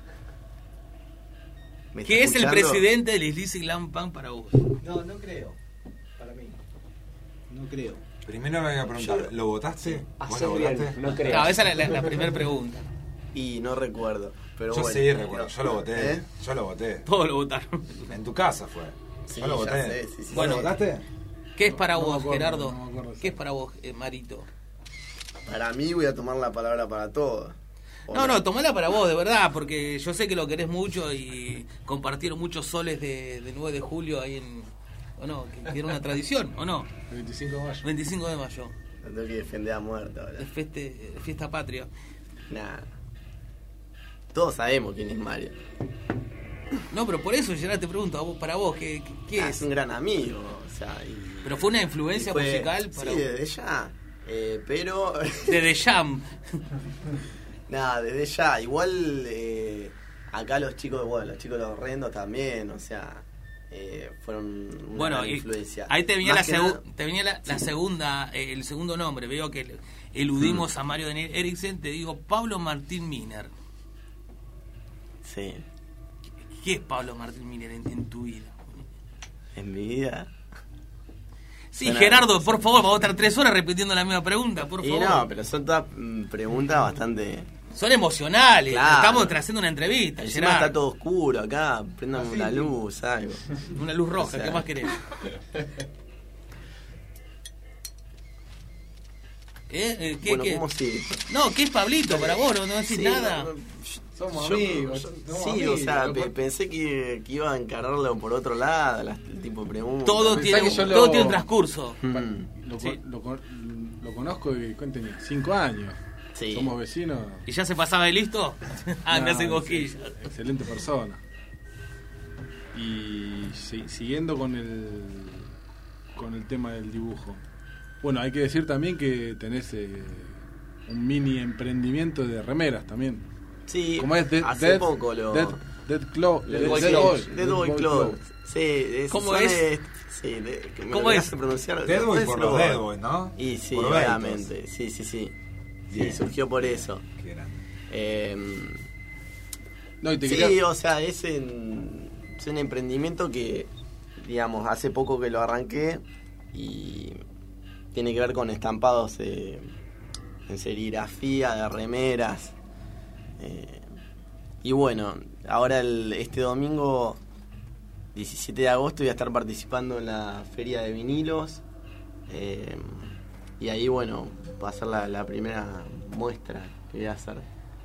¿Me ¿Qué es está el escuchando? presidente del Slice Glam Pan para vos? No, no creo. Para mí. No creo. Primero me voy a preguntar, Yo- ¿lo votaste? ¿Vos Hacer lo bien, votaste? no creo. No, esa es la, la- la primera pregunta. Y no recuerdo. Pero Yo bueno. sí recuerdo, yo lo voté. ¿Eh? Yo lo voté. Todos lo votaron. En tu casa fue. Sí, yo lo ya voté. sé, sí, sí, ¿Vos sí. lo votaste? ¿Qué es para No me vos, acuerdo, Gerardo? no me acuerdo. ¿Qué es para vos, eh, Marito? Para mí voy a tomar la palabra para todos. No, no, tomala para vos, de verdad, porque yo sé que lo querés mucho y compartieron muchos soles de, de nueve de julio ahí en... ¿O no? Que era una tradición, ¿o no? veinticinco de mayo. veinticinco de mayo. Lo tengo que defender a muerte ahora. Es feste, fiesta patria. Nah. Todos sabemos quién es Mario. No, pero por eso, Gerard, te pregunto, a vos, para vos, ¿qué, qué, qué Ah, es? es un gran amigo, o sea... Y, ¿Pero fue una influencia fue- musical para Sí, vos? desde ya. Eh, pero... Desde Jam. Nada, desde ya. Igual eh, acá los chicos, bueno, los chicos de los Horrendos también, o sea, eh, fueron una Bueno, gran y influencia. ahí te venía, la, Más que segu- nada- te venía la, la segunda, eh, el segundo nombre. Veo que eludimos a Mario Daniel Eriksen. Te digo Pablo Martín Miner. Sí. ¿Qué es Pablo Martín Miner en, en tu vida? En mi vida. Sí, Suena- Gerardo, por favor, vamos a estar tres horas repitiendo la misma pregunta, por Y favor. no, pero son todas mm, preguntas bastante... Son emocionales, Claro. estamos haciendo una entrevista, Encima Gerardo. está todo oscuro acá, prendan una luz, algo. Una luz roja, O sea, ¿qué más querés? ¿Eh? Eh, ¿Qué, Bueno, qué? ¿cómo sigue? No, ¿qué es Pablito para vos? No, no decís Sí, nada. no, Somos Yo- amigos. yo- somos sí, amigos. o sea, pe- pensé que, que iba a encararlo por otro lado, las- el tipo de preguntas. Todo Pensá tiene, que un- yo lo- todo tiene un transcurso. Mm. Lo, Sí. lo, con- lo conozco de, ¿cuánto tenía? Cinco años. Sí. Somos vecinos. ¿Y ya se pasaba de listo? Ah, me No, hace cosquillas. ex- Excelente persona. Y si- siguiendo con el con el tema del dibujo. Bueno, hay que decir también que tenés eh, un mini emprendimiento de remeras también. Sí, Como es Dead, hace Dead, poco lo... Dead, Dead Claw. Dead Dead Boy Boy- Clothes. Dead Dead Boy Boy Clothes. Clothes. Sí, es, ¿Cómo son es? de- sí, de, que me ¿Cómo lo es? hace pronunciar. Dead Boy Después por lo- los Dead Boys, ¿no? Y sí, Por obviamente. Sí, sí, sí. Sí, Bien. surgió por eso. Qué grande. Eh, No, y te sí, quería- o sea, es, en- es un emprendimiento que, digamos, hace poco que lo arranqué y tiene que ver con estampados eh, en serigrafía, de remeras. Eh, y bueno, ahora el, este domingo, diecisiete de agosto, voy a estar participando en la feria de vinilos. eh, y ahí, bueno, va a ser la, la primera muestra que voy a hacer.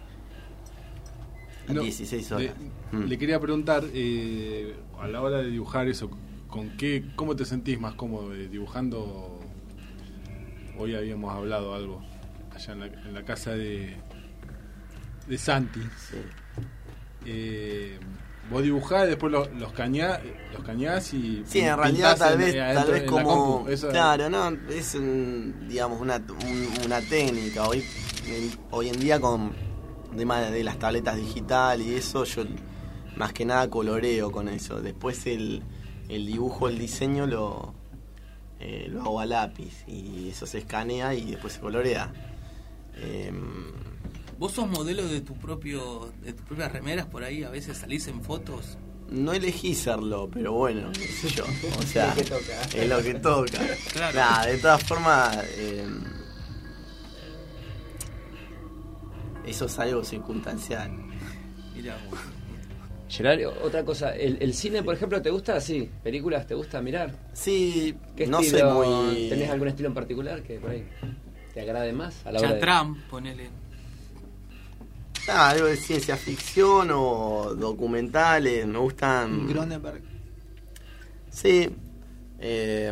A No, dieciséis horas. Le, Mm. le quería preguntar, eh, a la hora de dibujar eso, ¿con qué, cómo te sentís más cómodo eh, dibujando? Hoy habíamos hablado algo allá en la, en la casa de, de Santi. Eh, vos dibujás y después los, los cañás los cañás y Sí, en pintás realidad tal en- vez, eh, tal adentro vez en la como... compu. Eso- Claro, no, es un, digamos una, un- una técnica. Hoy, en- hoy en día con el tema de las tabletas digitales y eso, yo más que nada coloreo con eso. Después el, el dibujo, el diseño lo, eh, lo hago a lápiz y eso se escanea y después se colorea. Em, ¿Vos sos modelo de tu propio de tus propias remeras por ahí? A veces salís en fotos. No elegí serlo, pero bueno, qué sé yo. O sea, Es lo que toca. es lo que toca. Claro. Nah, de todas formas, eh, eso es algo circunstancial. Mirá vos. Gerard, otra cosa, ¿el, el cine, por ejemplo, te gusta así? ¿Películas te gusta mirar? Sí, ¿Qué no estilo- soy muy... ¿Tenés algún estilo en particular que por ahí te agrade más? A la hora de- Chatram, ponele. Ah, algo de ciencia ficción o documentales, me gustan... Cronenberg. Sí. eh,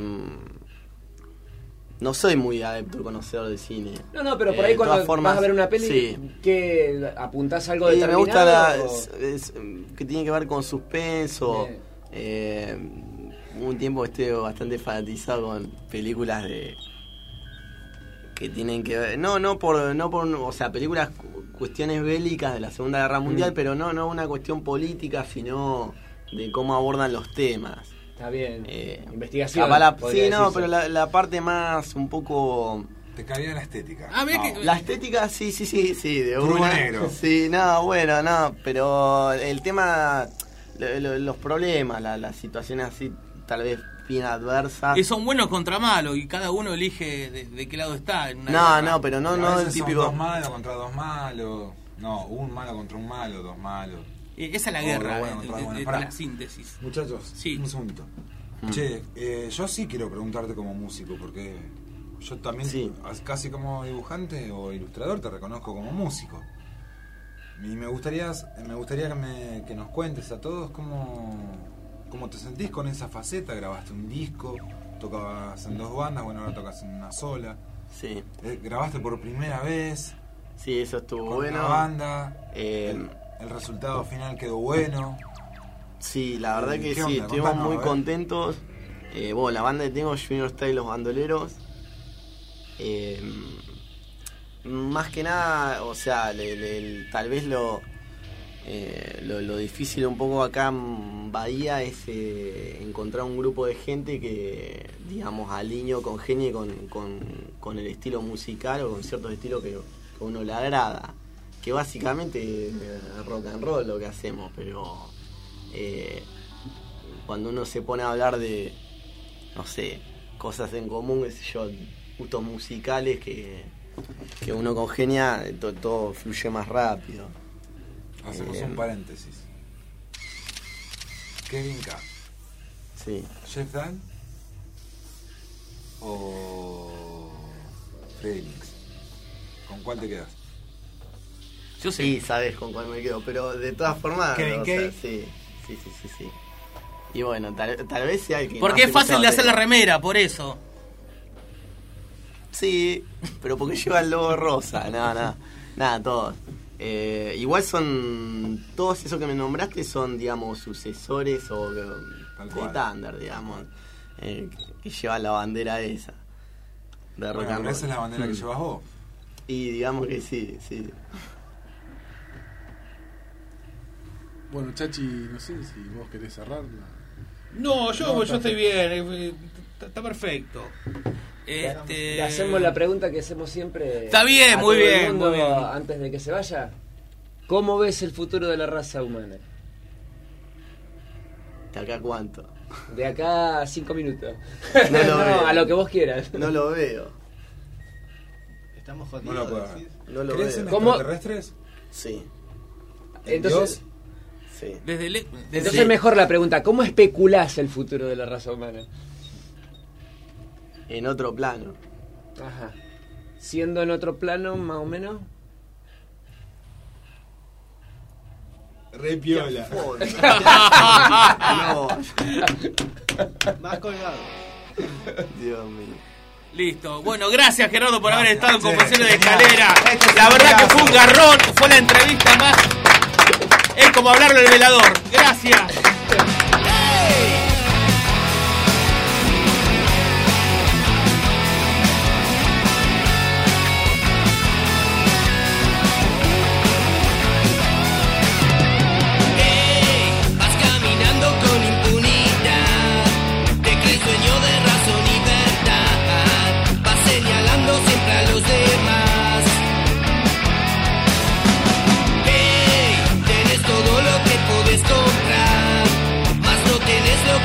no soy muy adepto conocedor de cine. No, no, pero por Eh, ahí de cuando todas formas, vas a ver una peli, sí. ¿qué apuntás algo Y me determinado? gusta la, o- es- es, que tiene que ver con suspenso. Bien. Eh, hubo un tiempo que estuve bastante fanatizado con películas de que tienen que ver, no, no por, no por, o sea, películas cu- cuestiones bélicas de la Segunda Guerra Mundial, Mm. pero no, no una cuestión política, sino de cómo abordan los temas. Está bien. Eh, Investigación. capaz la- podría sí, no, decirse. pero la, la parte más un poco... Te cabía la estética. Ah, mira No, que... la estética, sí, sí, sí, sí, de Puro una. negro. Sí, no, bueno, no, pero el tema, lo- lo- los problemas, la- las situaciones así, tal vez bien adversas. Y son buenos contra malos y cada uno elige de, de qué lado está. En una No, guerra. no, pero no, A no el veces son típico. dos malos contra dos malos. No, un malo contra un malo, dos malos. Eh, Esa es la Oh, guerra, bueno, eh, contra de, bueno, de- de pará. la síntesis. Muchachos, Sí. un segundito. Che, eh, yo sí quiero preguntarte como músico, porque yo también, sí. casi como dibujante o ilustrador, te reconozco como músico. Y me gustaría, me gustaría que, me, que nos cuentes a todos cómo, cómo te sentís con esa faceta. Grabaste un disco, tocabas en dos bandas, bueno, ahora tocas en una sola. Sí. Eh, grabaste por primera vez. Sí, eso estuvo con bueno. Una banda. Eh, el, el resultado final quedó bueno. Sí, la verdad que sí, onda? estuvimos Contanos, muy contentos. Eh, bueno, la banda que tengo, Junior Style Los Bandoleros. Eh, más que nada, o sea, le, le, tal vez lo, eh, lo lo difícil un poco acá en Bahía es eh, encontrar un grupo de gente que, digamos, alineo, congenie con, con, con el estilo musical o con ciertos estilos que, que a uno le agrada. Que básicamente es rock and roll lo que hacemos, pero eh, cuando uno se pone a hablar de, no sé, cosas en común, qué sé yo, gustos musicales que, que uno congenia, todo, todo fluye más rápido. Hacemos eh, un paréntesis. Kevin K. Sí. Jeff Dan o Félix. ¿Con cuál te quedas? Yo sí, sabes con cuál me quedo, pero de todas formas, Kevin o sea, Kay. sí, sí, sí, sí, sí. Y bueno, tal, tal vez sea el que Porque más es fácil de hacer la tema. remera, por eso. Sí, pero porque lleva el logo rosa, nada, nada, nada, todos. Eh, igual son, todos esos que me nombraste son, digamos, sucesores o eh, de Thunder, digamos, eh, que llevan la bandera esa. De rock Bueno, and roll. esa es la bandera que Mm. llevas vos. Y digamos que sí, sí. Bueno, Chachi, no sé si vos querés cerrarla. No, yo, No, yo está estoy bien, eh, está, está perfecto. Este... Le hacemos la pregunta que hacemos siempre. Está bien, a muy todo el bien, mundo muy bien. Antes de que se vaya. ¿Cómo ves el futuro de la raza humana? ¿De acá cuánto? De acá a cinco minutos. No lo No, veo. a lo que vos quieras. No lo veo. Estamos No jodidos. lo puedo decís. No lo ¿Crees veo. en ¿Cómo? extraterrestres? Sí. Entonces, Sí. Desde le- desde entonces Sí. mejor la pregunta, ¿cómo especulás el futuro de la raza humana? En otro plano. Ajá. Siendo en otro plano, más o menos. Re piola. No. Más colgado. Dios mío. Listo. Bueno, gracias Gerardo por haber estado en Sí. Confesiones de Escalera. Este es La un verdad que pedazo. fue un garrón, fue la entrevista más... Es como hablarle al velador. Gracias. Vas caminando con impunidad, te crees dueño de razón y verdad, vas señalando siempre a los demás. Hey, tenés todo lo que podés comprar, mas no tenés lo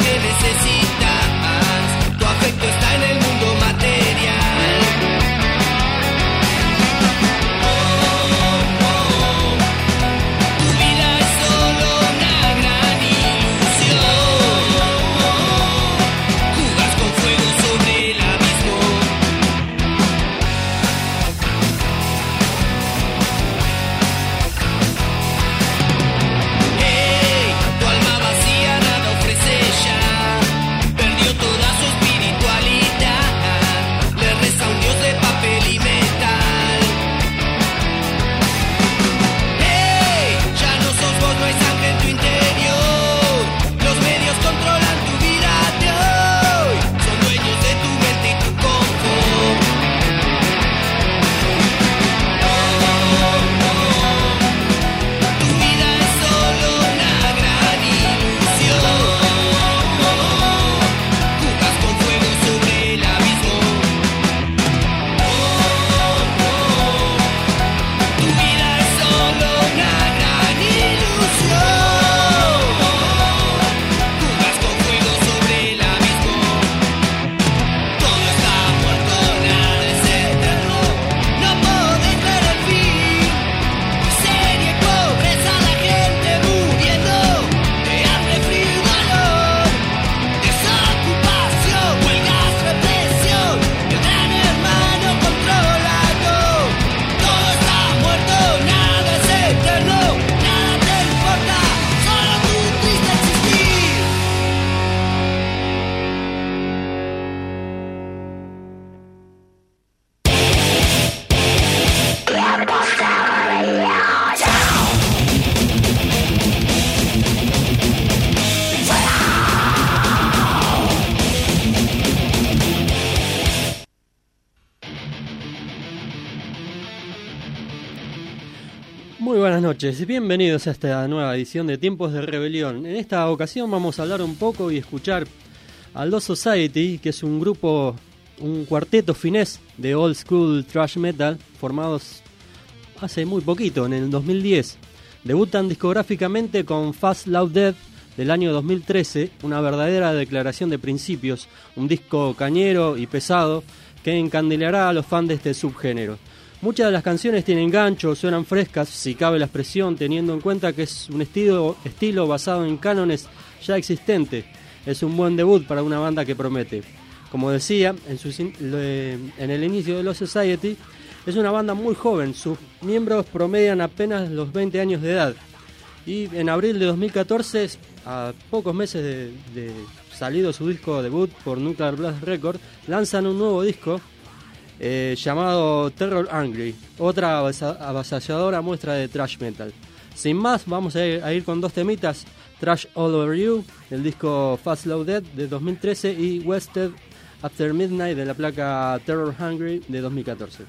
buenas noches, bienvenidos a esta nueva edición de Tiempos de Rebelión. En esta ocasión vamos a hablar un poco y escuchar a Lost Society, que es un grupo, un cuarteto finés de old school thrash metal, formados hace muy poquito, en el dos mil diez. Debutan discográficamente con Fast Loud Death del año dos mil trece, una verdadera declaración de principios, un disco cañero y pesado que encandilará a los fans de este subgénero. Muchas de las canciones tienen gancho, suenan frescas, si cabe la expresión, teniendo en cuenta que es un estilo, estilo basado en cánones ya existentes. Es un buen debut para una banda que promete. Como decía, en, sus, en el inicio de Lost Society, es una banda muy joven, sus miembros promedian apenas los veinte años de edad. Y en abril de dos mil catorce, a pocos meses de, de salido su disco debut por Nuclear Blast Records, lanzan un nuevo disco Eh, llamado Terror Hungry, otra avasalladora muestra de thrash metal. Sin más, vamos a ir, a ir con dos temitas: Trash All Over You, del disco Fast Loud Death de dos mil trece, y Wasted After Midnight, de la placa Terror Hungry de dos mil catorce.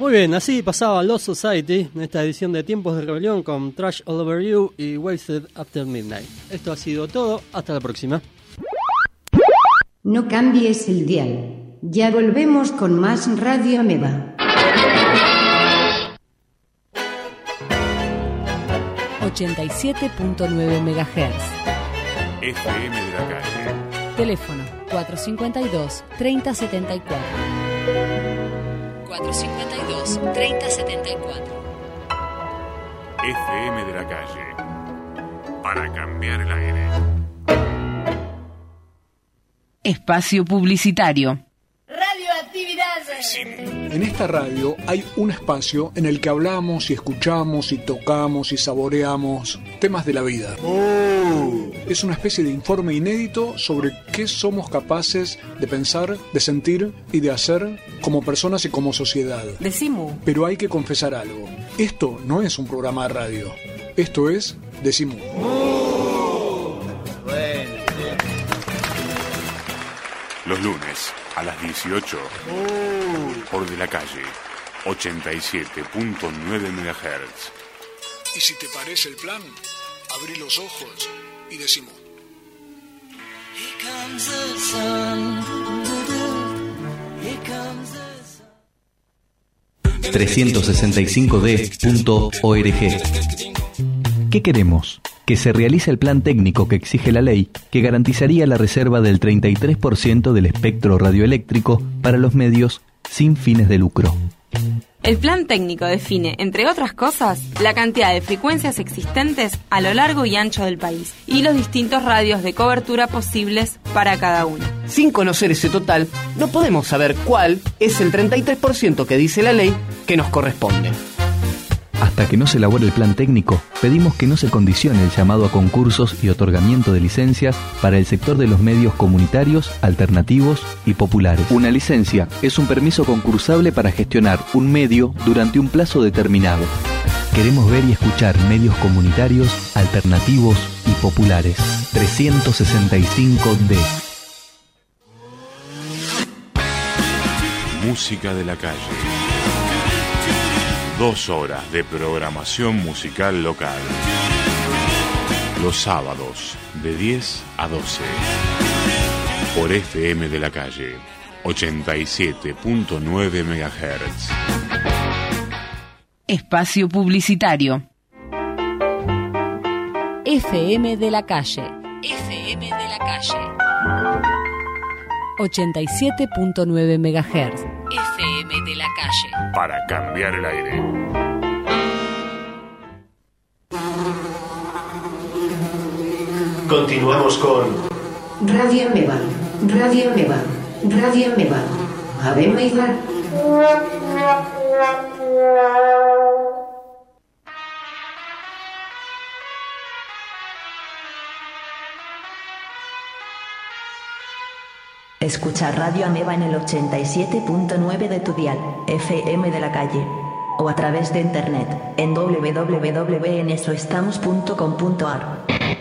Muy bien, así pasaba Lost Society en esta edición de Tiempos de Rebelión con Trash All Over You y Wasted After Midnight. Esto ha sido todo, hasta la próxima. No cambies el dial. Ya volvemos con más Radio Ameba. ochenta y siete punto nueve megahertz. F M de la calle. Teléfono cuatrocientos cincuenta y dos, treinta setenta y cuatro. cuatrocientos cincuenta y dos, treinta setenta y cuatro. F M de la calle. Para cambiar el aire. Espacio publicitario. Radioactividades. En esta radio hay un espacio en el que hablamos y escuchamos y tocamos y saboreamos temas de la vida. Oh. Es una especie de informe inédito sobre qué somos capaces de pensar, de sentir y de hacer como personas y como sociedad. Decimos. Pero hay que confesar algo. Esto no es un programa de radio. Esto es Decimos. Oh. Bueno, bien. Los lunes a las dieciocho. Oh. Por De la Calle. ochenta y siete punto nueve megahertz. Y si te parece el plan, abrí los ojos y decimos. Here comes the sun. Here comes the sun. trescientos sesenta y cinco d punto org. ¿Qué queremos? Que se realice el plan técnico que exige la ley, que garantizaría la reserva del treinta y tres por ciento del espectro radioeléctrico para los medios sin fines de lucro. El plan técnico define, entre otras cosas, la cantidad de frecuencias existentes a lo largo y ancho del país y los distintos radios de cobertura posibles para cada uno. Sin conocer ese total, no podemos saber cuál es el treinta y tres por ciento que dice la ley que nos corresponde. Hasta que no se elabore el plan técnico, pedimos que no se condicione el llamado a concursos y otorgamiento de licencias para el sector de los medios comunitarios, alternativos y populares. Una licencia es un permiso concursable para gestionar un medio durante un plazo determinado. Queremos ver y escuchar medios comunitarios, alternativos y populares. trescientos sesenta y cinco D. Música de la calle. Dos horas de programación musical local. Los sábados, de diez a doce. Por F M de la Calle, ochenta y siete punto nueve megahertz. Espacio publicitario. F M de la Calle. F M de la Calle. ochenta y siete punto nueve megahertz. F M de la Calle. Para cambiar el aire. Continuamos con Radio Ameba, Radio Ameba, Radio Ameba. Habemos igual. Escucha Radio Ameba en el ochenta y siete punto nueve de tu dial, F M de la Calle. O a través de internet, en doble u doble u doble u punto en eso estamos punto com punto a r.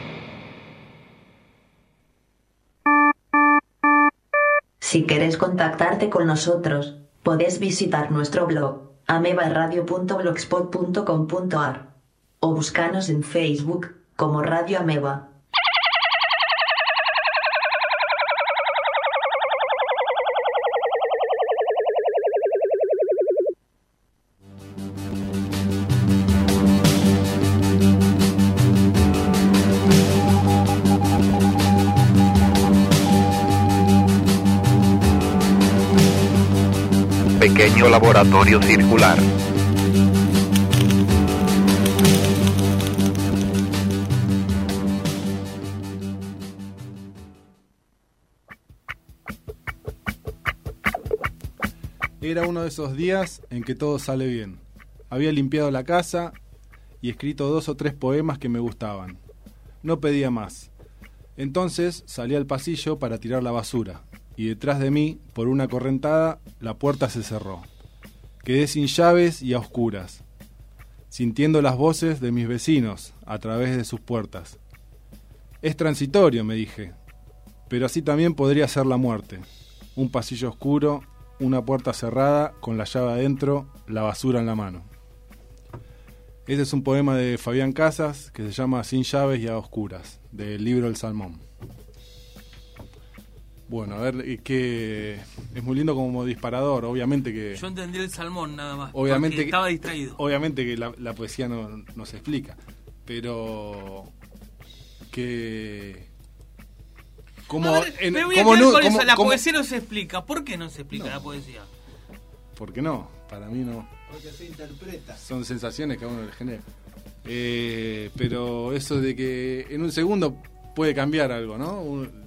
Si quieres contactarte con nosotros, podés visitar nuestro blog, amebaradio punto blogspot punto com punto a r. O buscanos en Facebook, como Radio Ameba. Pequeño laboratorio circular. Era uno de esos días en que todo sale bien. Había limpiado la casa y escrito dos o tres poemas que me gustaban. No pedía más. Entonces salí al pasillo para tirar la basura. Y detrás de mí, por una correntada, la puerta se cerró. Quedé sin llaves y a oscuras, sintiendo las voces de mis vecinos a través de sus puertas. Es transitorio, me dije, pero así también podría ser la muerte. Un pasillo oscuro una puerta cerrada con la llave adentro, la basura en la mano. Este es un poema de Fabián Casas que se llama Sin llaves y a oscuras, del libro El Salmón. Bueno, a ver, que es muy lindo como disparador, obviamente que... Yo entendí el salmón nada más, obviamente porque que, estaba distraído. Obviamente que la, la poesía no, no se explica, pero que... Como a ver, en, me voy a como quedar no, con como, eso, la como- poesía no se explica. ¿Por qué no se explica No. la poesía? ¿Por qué no? Para mí no. Porque se interpreta. Son sensaciones que a uno le genera. Eh, pero eso de que en un segundo puede cambiar algo, ¿no? Un-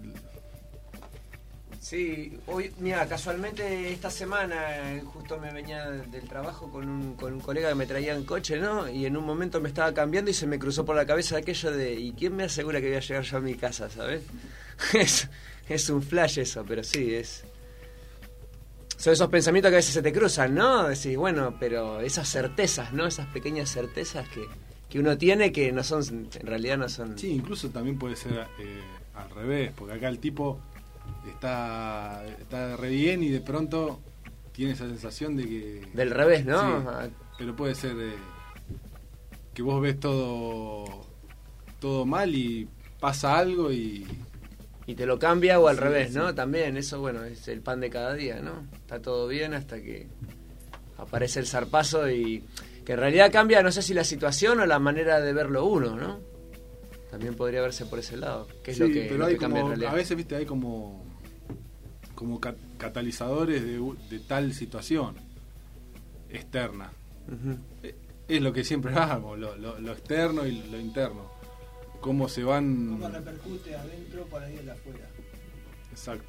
Sí, hoy, mira, casualmente esta semana eh, justo me venía del trabajo con un, con un colega que me traía en coche, ¿no? Y en un momento me estaba cambiando y se me cruzó por la cabeza aquello de ¿y quién me asegura que voy a llegar yo a mi casa, ¿sabes? es, es un flash eso, pero sí, es... Son esos pensamientos que a veces se te cruzan, ¿no? Decís, bueno, pero esas certezas, ¿no? Esas pequeñas certezas que, que uno tiene que no son, en realidad no son... Sí, incluso también puede ser eh, al revés, porque acá el tipo está, está re bien y de pronto tiene esa sensación de que... Del revés, ¿no? Sí, pero puede ser eh, que vos ves todo, todo mal y pasa algo y... Y te lo cambia o al Sí, revés, sí. ¿no? También, eso, bueno, es el pan de cada día, ¿no? Está todo bien hasta que aparece el zarpazo y que en realidad cambia, no sé si la situación o la manera de verlo uno, ¿no? También podría verse por ese lado, que es Sí, lo que, pero lo hay que cambia en como, realidad. a veces, viste, hay como como ca- catalizadores de, u- de tal situación externa. Ujú. Eh, Es lo que siempre hago, lo, lo, lo externo y lo interno. Cómo se van... Cómo repercute adentro por ahí de afuera. Exacto.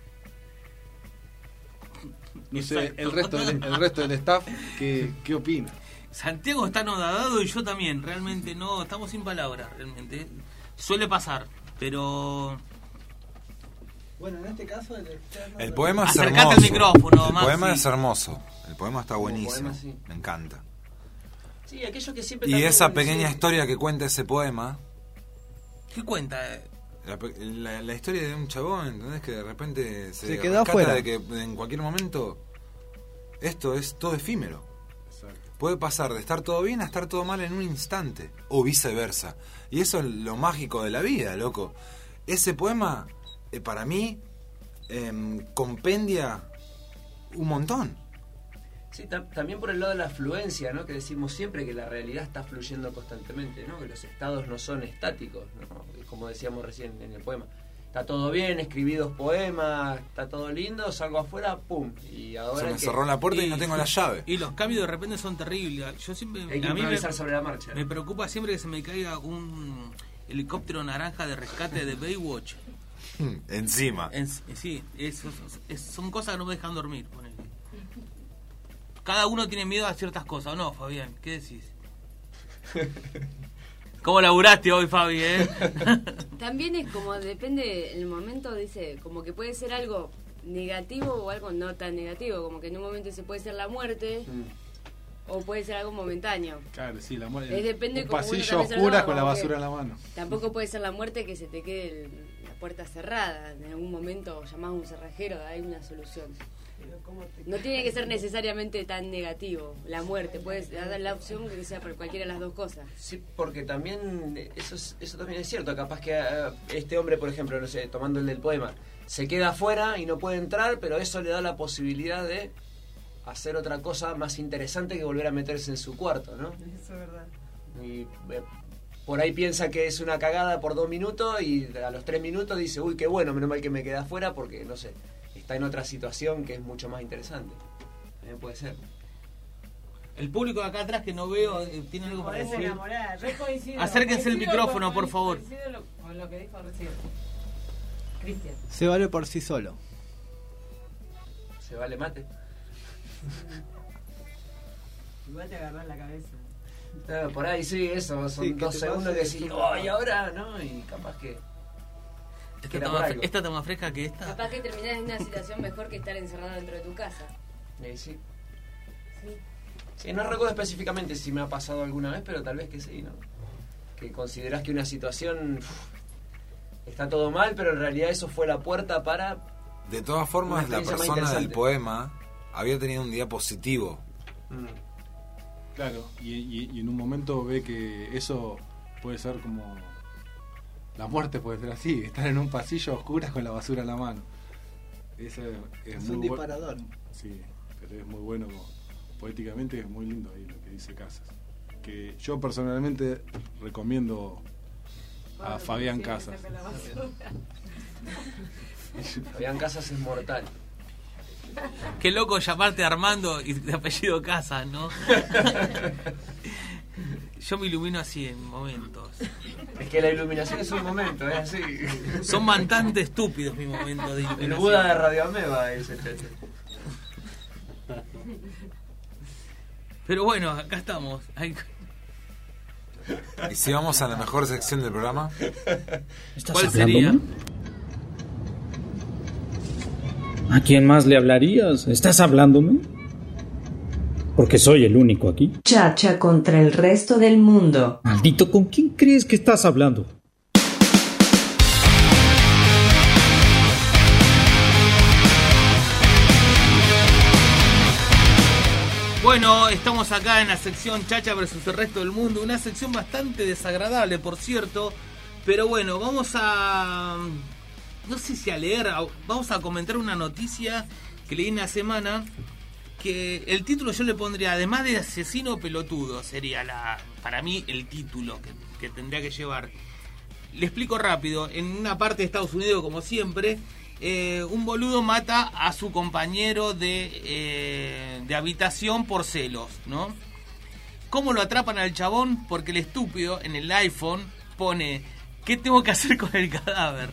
No sé, Exacto. el resto del, el resto del staff, ¿qué, qué opina? Santiago está anodadado y yo también, realmente no, estamos sin palabras, realmente. Suele pasar, pero... Bueno, en este caso el externo... El poema es Acercate hermoso. al micrófono, el Maxi. poema es hermoso. El poema está Como buenísimo. poema, sí. Me encanta. Sí, aquello que siempre Y también, esa sí. pequeña historia que cuenta ese poema, ¿Qué cuenta? la, pe- la- la historia de un chabón, ¿entendés? Que de repente se, Se quedó rescata afuera. de que en cualquier momento esto es todo efímero. Puede pasar de estar todo bien a estar todo mal en un instante, o viceversa. Y eso es lo mágico de la vida, loco. Ese poema, eh, para mí, em, compendia un montón. Sí, tam- también por el lado de la fluencia, ¿no? Que decimos siempre que la realidad está fluyendo constantemente, ¿no? Que los estados no son estáticos, ¿no? Como decíamos recién en el poema. Está todo bien, escribí dos poemas, está todo lindo, salgo afuera, pum. Y ahora Se me que- cerró la puerta y no tengo la llave. Y los cambios de repente son terribles. Yo siempre... Hay que a mí me, improvisar sobre la marcha. me preocupa siempre que se me caiga un helicóptero naranja de rescate de Baywatch. Encima. En- sí, eso- es- son cosas que no me dejan dormir. ponele. Cada uno tiene miedo a ciertas cosas, ¿o no, Fabián? ¿Qué decís? ¿Cómo laburaste hoy, Fabi, eh? También es como, depende, el momento dice, como que puede ser algo negativo o algo no tan negativo, como que en un momento se puede ser la muerte o puede ser algo momentáneo. Claro, sí, la muerte. Es depende un cómo uno pasillo también se lo oscura toma, con la como basura que en la mano. Tampoco puede ser la muerte que se te quede el- la puerta cerrada, en algún momento llamás a un cerrajero, hay una solución. No tiene que ser necesariamente tan negativo, la muerte, puedes dar la opción que sea por cualquiera de las dos cosas. Sí, porque también eso es- eso también es cierto. Capaz que eh, este hombre, por ejemplo, no sé, tomando el del poema, se queda afuera y no puede entrar, pero eso le da la posibilidad de hacer otra cosa más interesante que volver a meterse en su cuarto, ¿no? Eso es verdad. Y eh, por ahí piensa que es una cagada por dos minutos y a los tres minutos dice, uy, qué bueno, menos mal que me quedé afuera porque, no sé, está en otra situación que es mucho más interesante. También puede ser. El público de acá atrás que no veo eh, tiene algo para Podés decir. enamorar. Yo coincido. Acérquense el coincido micrófono, con- por favor. Coincido lo- con lo que dijo recién. Cristian. Se vale por sí solo. ¿Se vale mate? Igual te agarrás la cabeza. Ah, por ahí sí, eso, son Sí, ¿qué dos te segundos pasa? que decís, oh, y ahora, ¿no? Y capaz que... Esta que está, era por más, algo. esta está más fresca que esta. Capaz que terminás en una situación mejor que estar encerrado dentro de tu casa. Eh, sí. Sí. Sí, no recuerdo específicamente si me ha pasado alguna vez, pero tal vez que sí, ¿no? Que considerás que una situación uf, está todo mal, pero en realidad eso fue la puerta para... De todas Una formas, la experiencia más persona del interesante. poema había tenido un día positivo. Claro, y, y, y en un momento ve que eso puede ser como... La muerte puede ser así, estar en un pasillo a oscuras con la basura en la mano. Eso es, es, Es muy un bu- disparador. Sí, pero es muy bueno, como- poéticamente es muy lindo ahí lo que dice Casas. Que yo personalmente recomiendo a Fabián Casas. Fabián Casas es mortal. Qué loco llamarte Armando y de apellido Casas, ¿no? Yo me ilumino así en momentos. Es que la iluminación es un momento, es así. Son bastante estúpidos mis momentos de El iluminación. Buda de Radio Ameba ese chacho. Pero bueno, acá estamos. Hay- Y si vamos a la mejor sección del programa, ¿Cuál sería? ¿A quién más le hablarías? ¿Estás hablándome? Porque soy el único aquí. Chacha contra el resto del mundo. Maldito, ¿con quién crees que estás hablando? Bueno, estamos acá en la sección Chacha versus el resto del mundo. Una sección bastante desagradable, por cierto. Pero bueno, vamos a... No sé si a leer, a- vamos a comentar una noticia que leí en la semana. Que el título yo le pondría, además de asesino pelotudo, sería la para mí el título que, que tendría que llevar. Le explico rápido. En una parte de Estados Unidos, como siempre, eh, un boludo mata a su compañero de, eh, de habitación por celos, ¿no? ¿Cómo lo atrapan al chabón? Porque el estúpido en el iPhone pone, ¿qué tengo que hacer con el cadáver?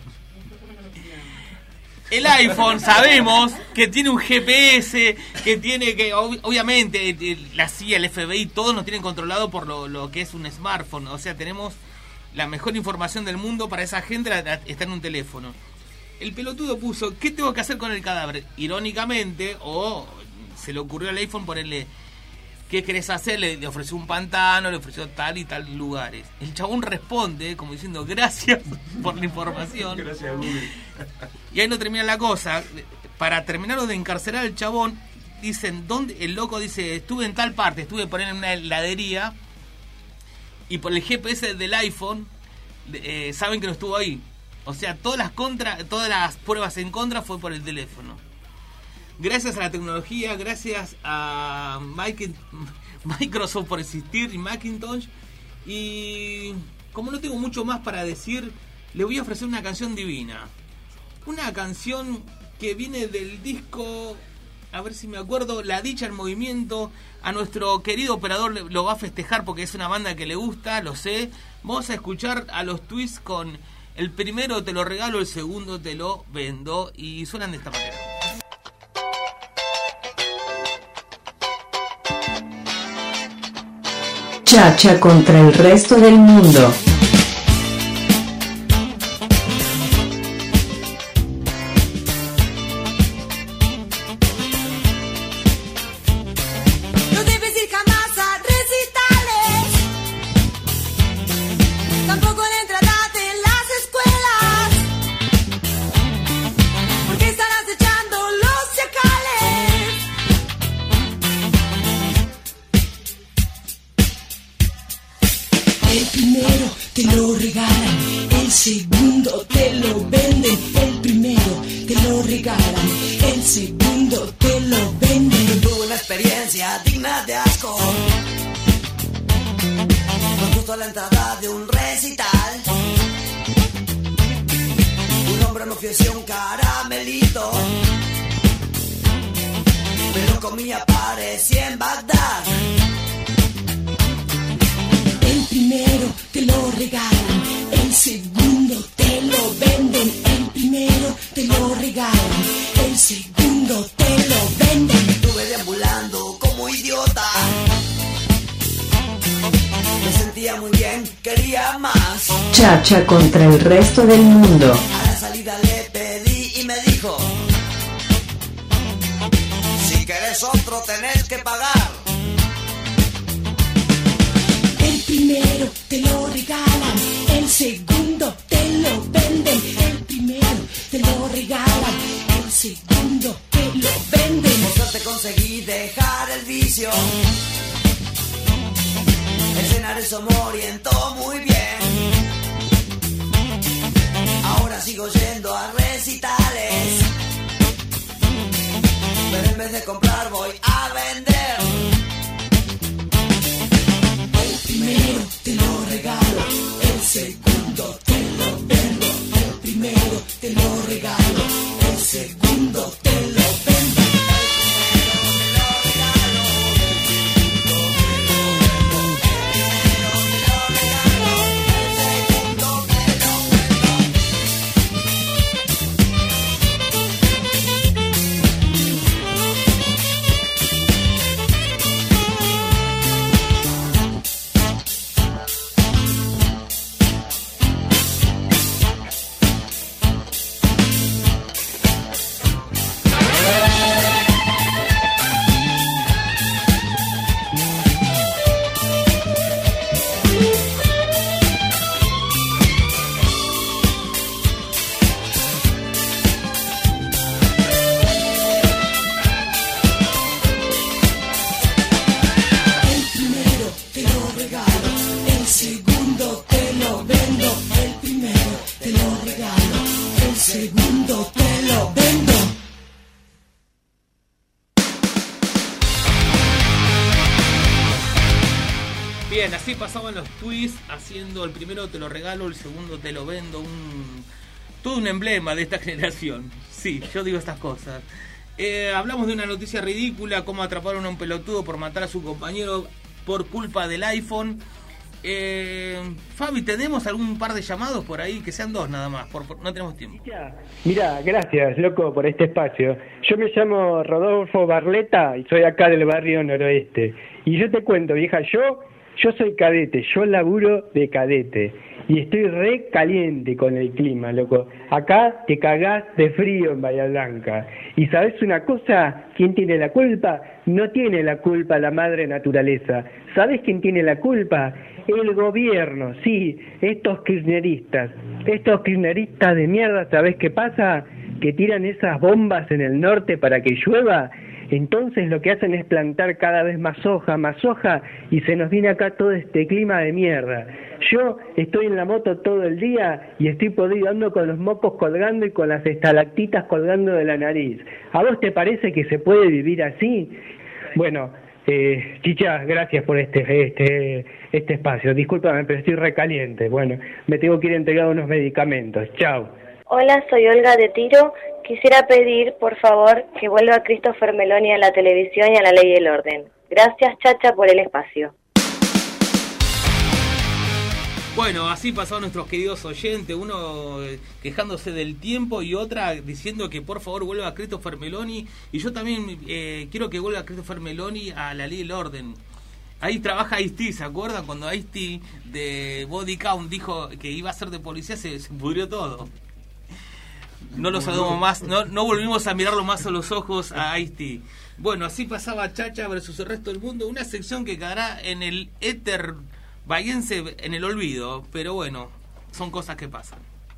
El iPhone sabemos que tiene un G P S, que tiene que, ob- obviamente, eh, la C I A, el F B I, todos nos tienen controlado por lo, lo que es un smartphone. O sea, tenemos la mejor información del mundo para esa gente, la- la- está en un teléfono. El pelotudo puso, ¿qué tengo que hacer con el cadáver? Irónicamente, o se le ocurrió al iPhone ponerle, ¿qué querés hacer? Le, le ofreció un pantano, le ofreció tal y tal lugares. El chabón responde como diciendo, gracias por la información. Gracias, Google. Y ahí no termina la cosa. Para terminarlo de encarcelar al chabón, dicen, ¿dónde? El loco dice, estuve en tal parte, estuve por en una heladería, y por el G P S del iPhone eh, saben que no estuvo ahí. O sea, todas las contra, todas las pruebas en contra fue por el teléfono. Gracias a la tecnología, gracias a Mike- Microsoft por existir y Macintosh. Y como no tengo mucho más para decir, le voy a ofrecer una canción divina. Una canción que viene del disco, a ver si me acuerdo, La Dicha en Movimiento. A nuestro querido operador le- lo va a festejar porque es una banda que le gusta, lo sé. Vamos a escuchar a los Twists con el primero te lo regalo, el segundo te lo vendo. Y suenan de esta manera. Chacha contra el resto del mundo. No debes ir jamás a recitales, tampoco la entrada de las escuelas, porque estarás echando los chacales. El primero te lo regalan, el segundo te lo venden. El primero te lo regalan, el segundo te lo venden. Tuve una experiencia digna de asco. Fue justo a la entrada de un recital. Un hombre me ofreció un caramelito. Me lo comía, parecía en Bagdad. El primero te lo regalan, el segundo te lo venden. El primero te lo regalan, el segundo te lo venden. Estuve deambulando como idiota. Me sentía muy bien, quería más. Chacha contra el resto del mundo. A la salida le pedí y me dijo: si querés otro tenés que pagar. El primero te lo regalan, el segundo te lo venden. El primero te lo regalan, el segundo te lo venden. Por suerte conseguí dejar el vicio. El Cenarezo me orientó muy bien. Ahora sigo yendo a recitales, pero en vez de comprar voy a vender. El primero te lo regalo, el segundo te lo vendo. El primero te lo regalo, el segundo te lo vendo. Bien, así pasaban los tweets, haciendo el primero te lo regalo, el segundo te lo vendo, un todo un emblema de esta generación. Sí, yo digo estas cosas. Eh, hablamos de una noticia ridícula, cómo atraparon a un pelotudo por matar a su compañero por culpa del iPhone. Eh, Fabi, ¿tenemos algún par de llamados por ahí? Que sean dos nada más, por, por, no tenemos tiempo. Mira, gracias, loco, por este espacio. Yo me llamo Rodolfo Barleta y soy acá del barrio Noroeste. Y yo te cuento, vieja, yo... Yo soy cadete, yo laburo de cadete y estoy re caliente con el clima, loco. Acá te cagás de frío en Bahía Blanca. ¿Y sabes una cosa? ¿Quién tiene la culpa? No tiene la culpa la madre naturaleza. ¿Sabes quién tiene la culpa? El gobierno, sí, estos kirchneristas. Estos kirchneristas de mierda, ¿sabes qué pasa? Que tiran esas bombas en el norte para que llueva. Entonces lo que hacen es plantar cada vez más soja, más soja, y se nos viene acá todo este clima de mierda. Yo estoy en la moto todo el día y estoy podrido, ando con los mocos colgando y con las estalactitas colgando de la nariz. ¿A vos te parece que se puede vivir así? Bueno, eh, Chicha, gracias por este este este espacio. Discúlpame, pero estoy recaliente. Bueno, me tengo que ir a entregar unos medicamentos. Chao. Hola, soy Olga de Tiro. Quisiera pedir, por favor, que vuelva Christopher Meloni a la televisión y a la ley y el orden. Gracias, Chacha, por el espacio. Bueno, así pasaron nuestros queridos oyentes, uno quejándose del tiempo y otra diciendo que por favor vuelva a Christopher Meloni. Y yo también eh, quiero que vuelva a Christopher Meloni a la ley y el orden. Ahí trabaja Ice-T, ¿se acuerdan? Cuando Ice-T de Body Count dijo que iba a ser de policía, se, se pudrió todo. No lo saludamos más, no, no volvimos a mirarlo más a los ojos a Ice-T. Bueno, así pasaba Chacha versus el resto del mundo, una sección que quedará en el éter bahiense, en el olvido, pero bueno, son cosas que pasan.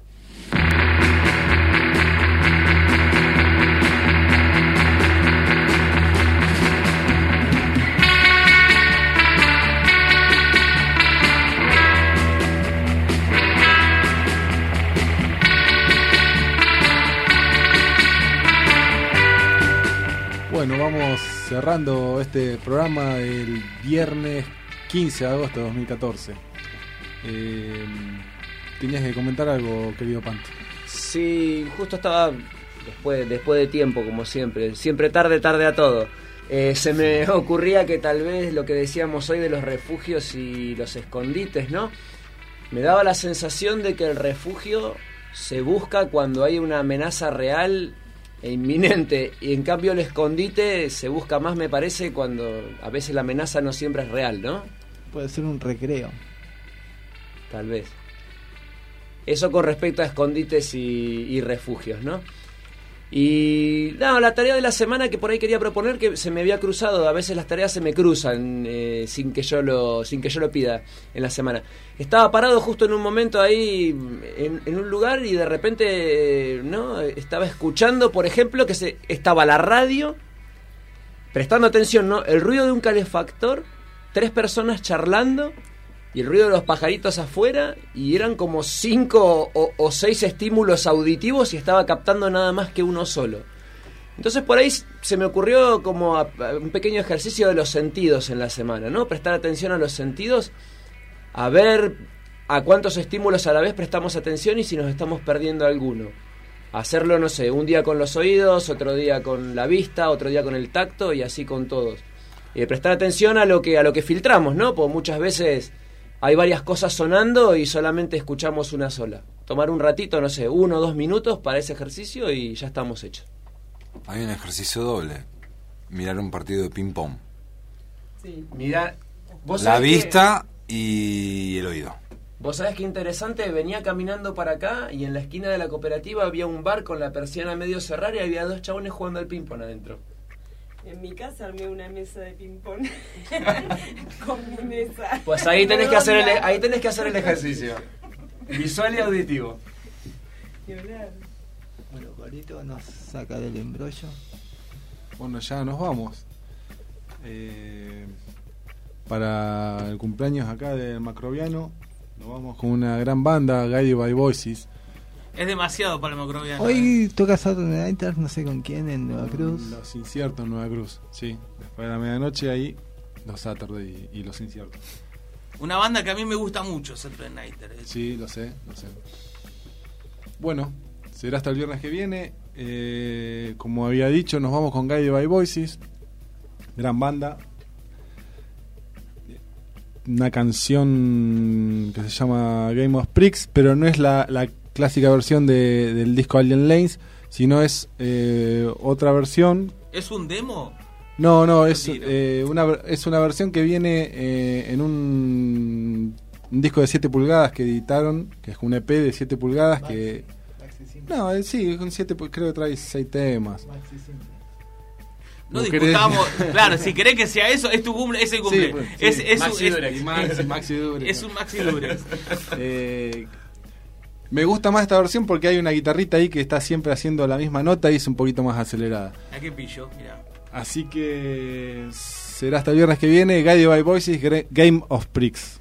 Bueno, vamos cerrando este programa del viernes quince de agosto de dos mil catorce. Eh, ¿Tenías que comentar algo, querido Panto? Sí, justo estaba después, después de tiempo, como siempre. Siempre tarde, tarde a todo. Eh, se me ocurría que tal vez lo que decíamos hoy de los refugios y los escondites, ¿no? Me daba la sensación de que el refugio se busca cuando hay una amenaza real e inminente, y en cambio el escondite se busca más, me parece, cuando a veces la amenaza no siempre es real, ¿no? Puede ser un recreo. Tal vez. Eso con respecto a escondites y, y refugios, ¿no? Y no, la tarea de la semana que por ahí quería proponer, que se me había cruzado, a veces las tareas se me cruzan eh, sin que yo lo sin que yo lo pida en la semana. Estaba parado justo en un momento ahí en, en un lugar y de repente no estaba escuchando, por ejemplo, que se estaba la radio, prestando atención, ¿no? El ruido de un calefactor, tres personas charlando y el ruido de los pajaritos afuera, y eran como cinco o, o seis estímulos auditivos y estaba captando nada más que uno solo. Entonces por ahí se me ocurrió como a, a un pequeño ejercicio de los sentidos en la semana, ¿no? Prestar atención a los sentidos, a ver a cuántos estímulos a la vez prestamos atención y si nos estamos perdiendo alguno. Hacerlo, no sé, un día con los oídos, otro día con la vista, otro día con el tacto y así con todos. Eh, prestar atención a lo que a lo que filtramos, ¿no? Porque muchas veces hay varias cosas sonando y solamente escuchamos una sola. Tomar un ratito, no sé, uno o dos minutos para ese ejercicio y ya estamos hechos. Hay un ejercicio doble. Mirar un partido de ping-pong. Sí. Mirar... ¿vos La sabés vista que... y el oído. Vos sabés qué interesante, venía caminando para acá y en la esquina de la cooperativa había un bar con la persiana medio cerrada y había dos chabones jugando al ping-pong adentro. En mi casa armé una mesa de ping-pong con mi mesa. Pues ahí tenés que hacer el, ahí tenés que hacer el ejercicio. Visual y auditivo. Bueno, Gorito nos saca del embrollo. Bueno, ya nos vamos. Eh, para el cumpleaños acá del Macrobiano, nos vamos con una gran banda, Guided by Voices. Es demasiado para el Macrobiano. Hoy toca Saturday Night, no sé con quién, en Nueva Cruz. Los Inciertos en Nueva Cruz, sí. Después de la medianoche ahí, los Saturday y, y los Inciertos. Una banda que a mí me gusta mucho, Saturday Night. Sí, lo sé, lo sé. Bueno, será hasta el viernes que viene. Eh, como había dicho, nos vamos con Guided by Voices. Gran banda. Una canción que se llama Game of Pricks, pero no es la, la clásica versión de, del disco Alien Lanes, sino es eh, otra versión. ¿Es un demo? No, no, es, eh, una, es una versión que viene eh, en un, un disco de siete pulgadas que editaron, que es un E P de siete pulgadas que... No, eh, sí, con siete, creo que trae seis temas. No discutamos, claro, si querés que sea eso, es tu cumple, es el cumple. Sí, pues, es, sí. es, Maxi es, Durex, es, Maxi, Maxi Durex. Es un Maxi Durex. eh, me gusta más esta versión porque hay una guitarrita ahí que está siempre haciendo la misma nota y es un poquito más acelerada. ¿A qué pillo? Mirá. Así que será hasta el viernes que viene. Guided by Voices, Game of Pricks.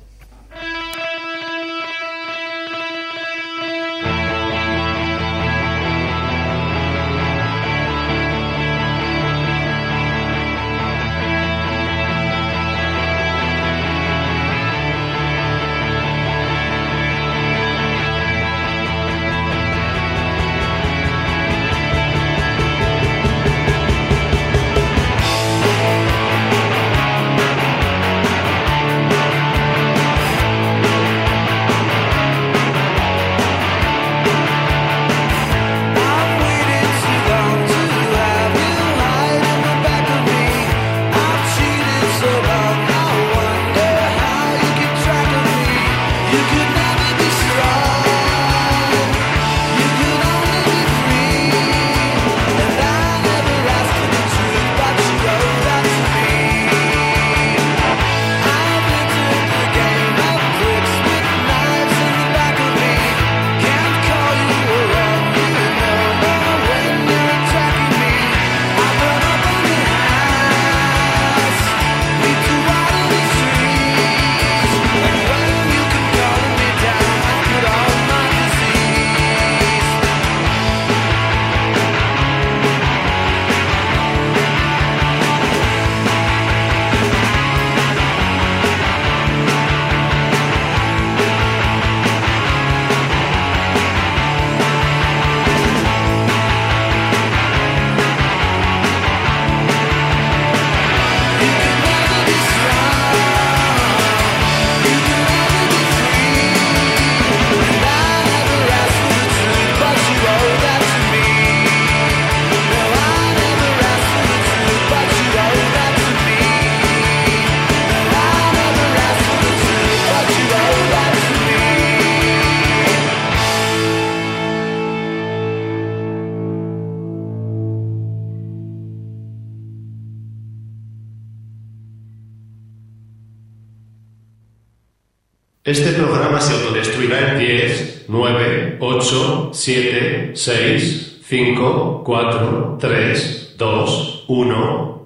Este programa se autodestruirá en diez, nueve, ocho, siete, seis, cinco, cuatro, tres, dos, uno...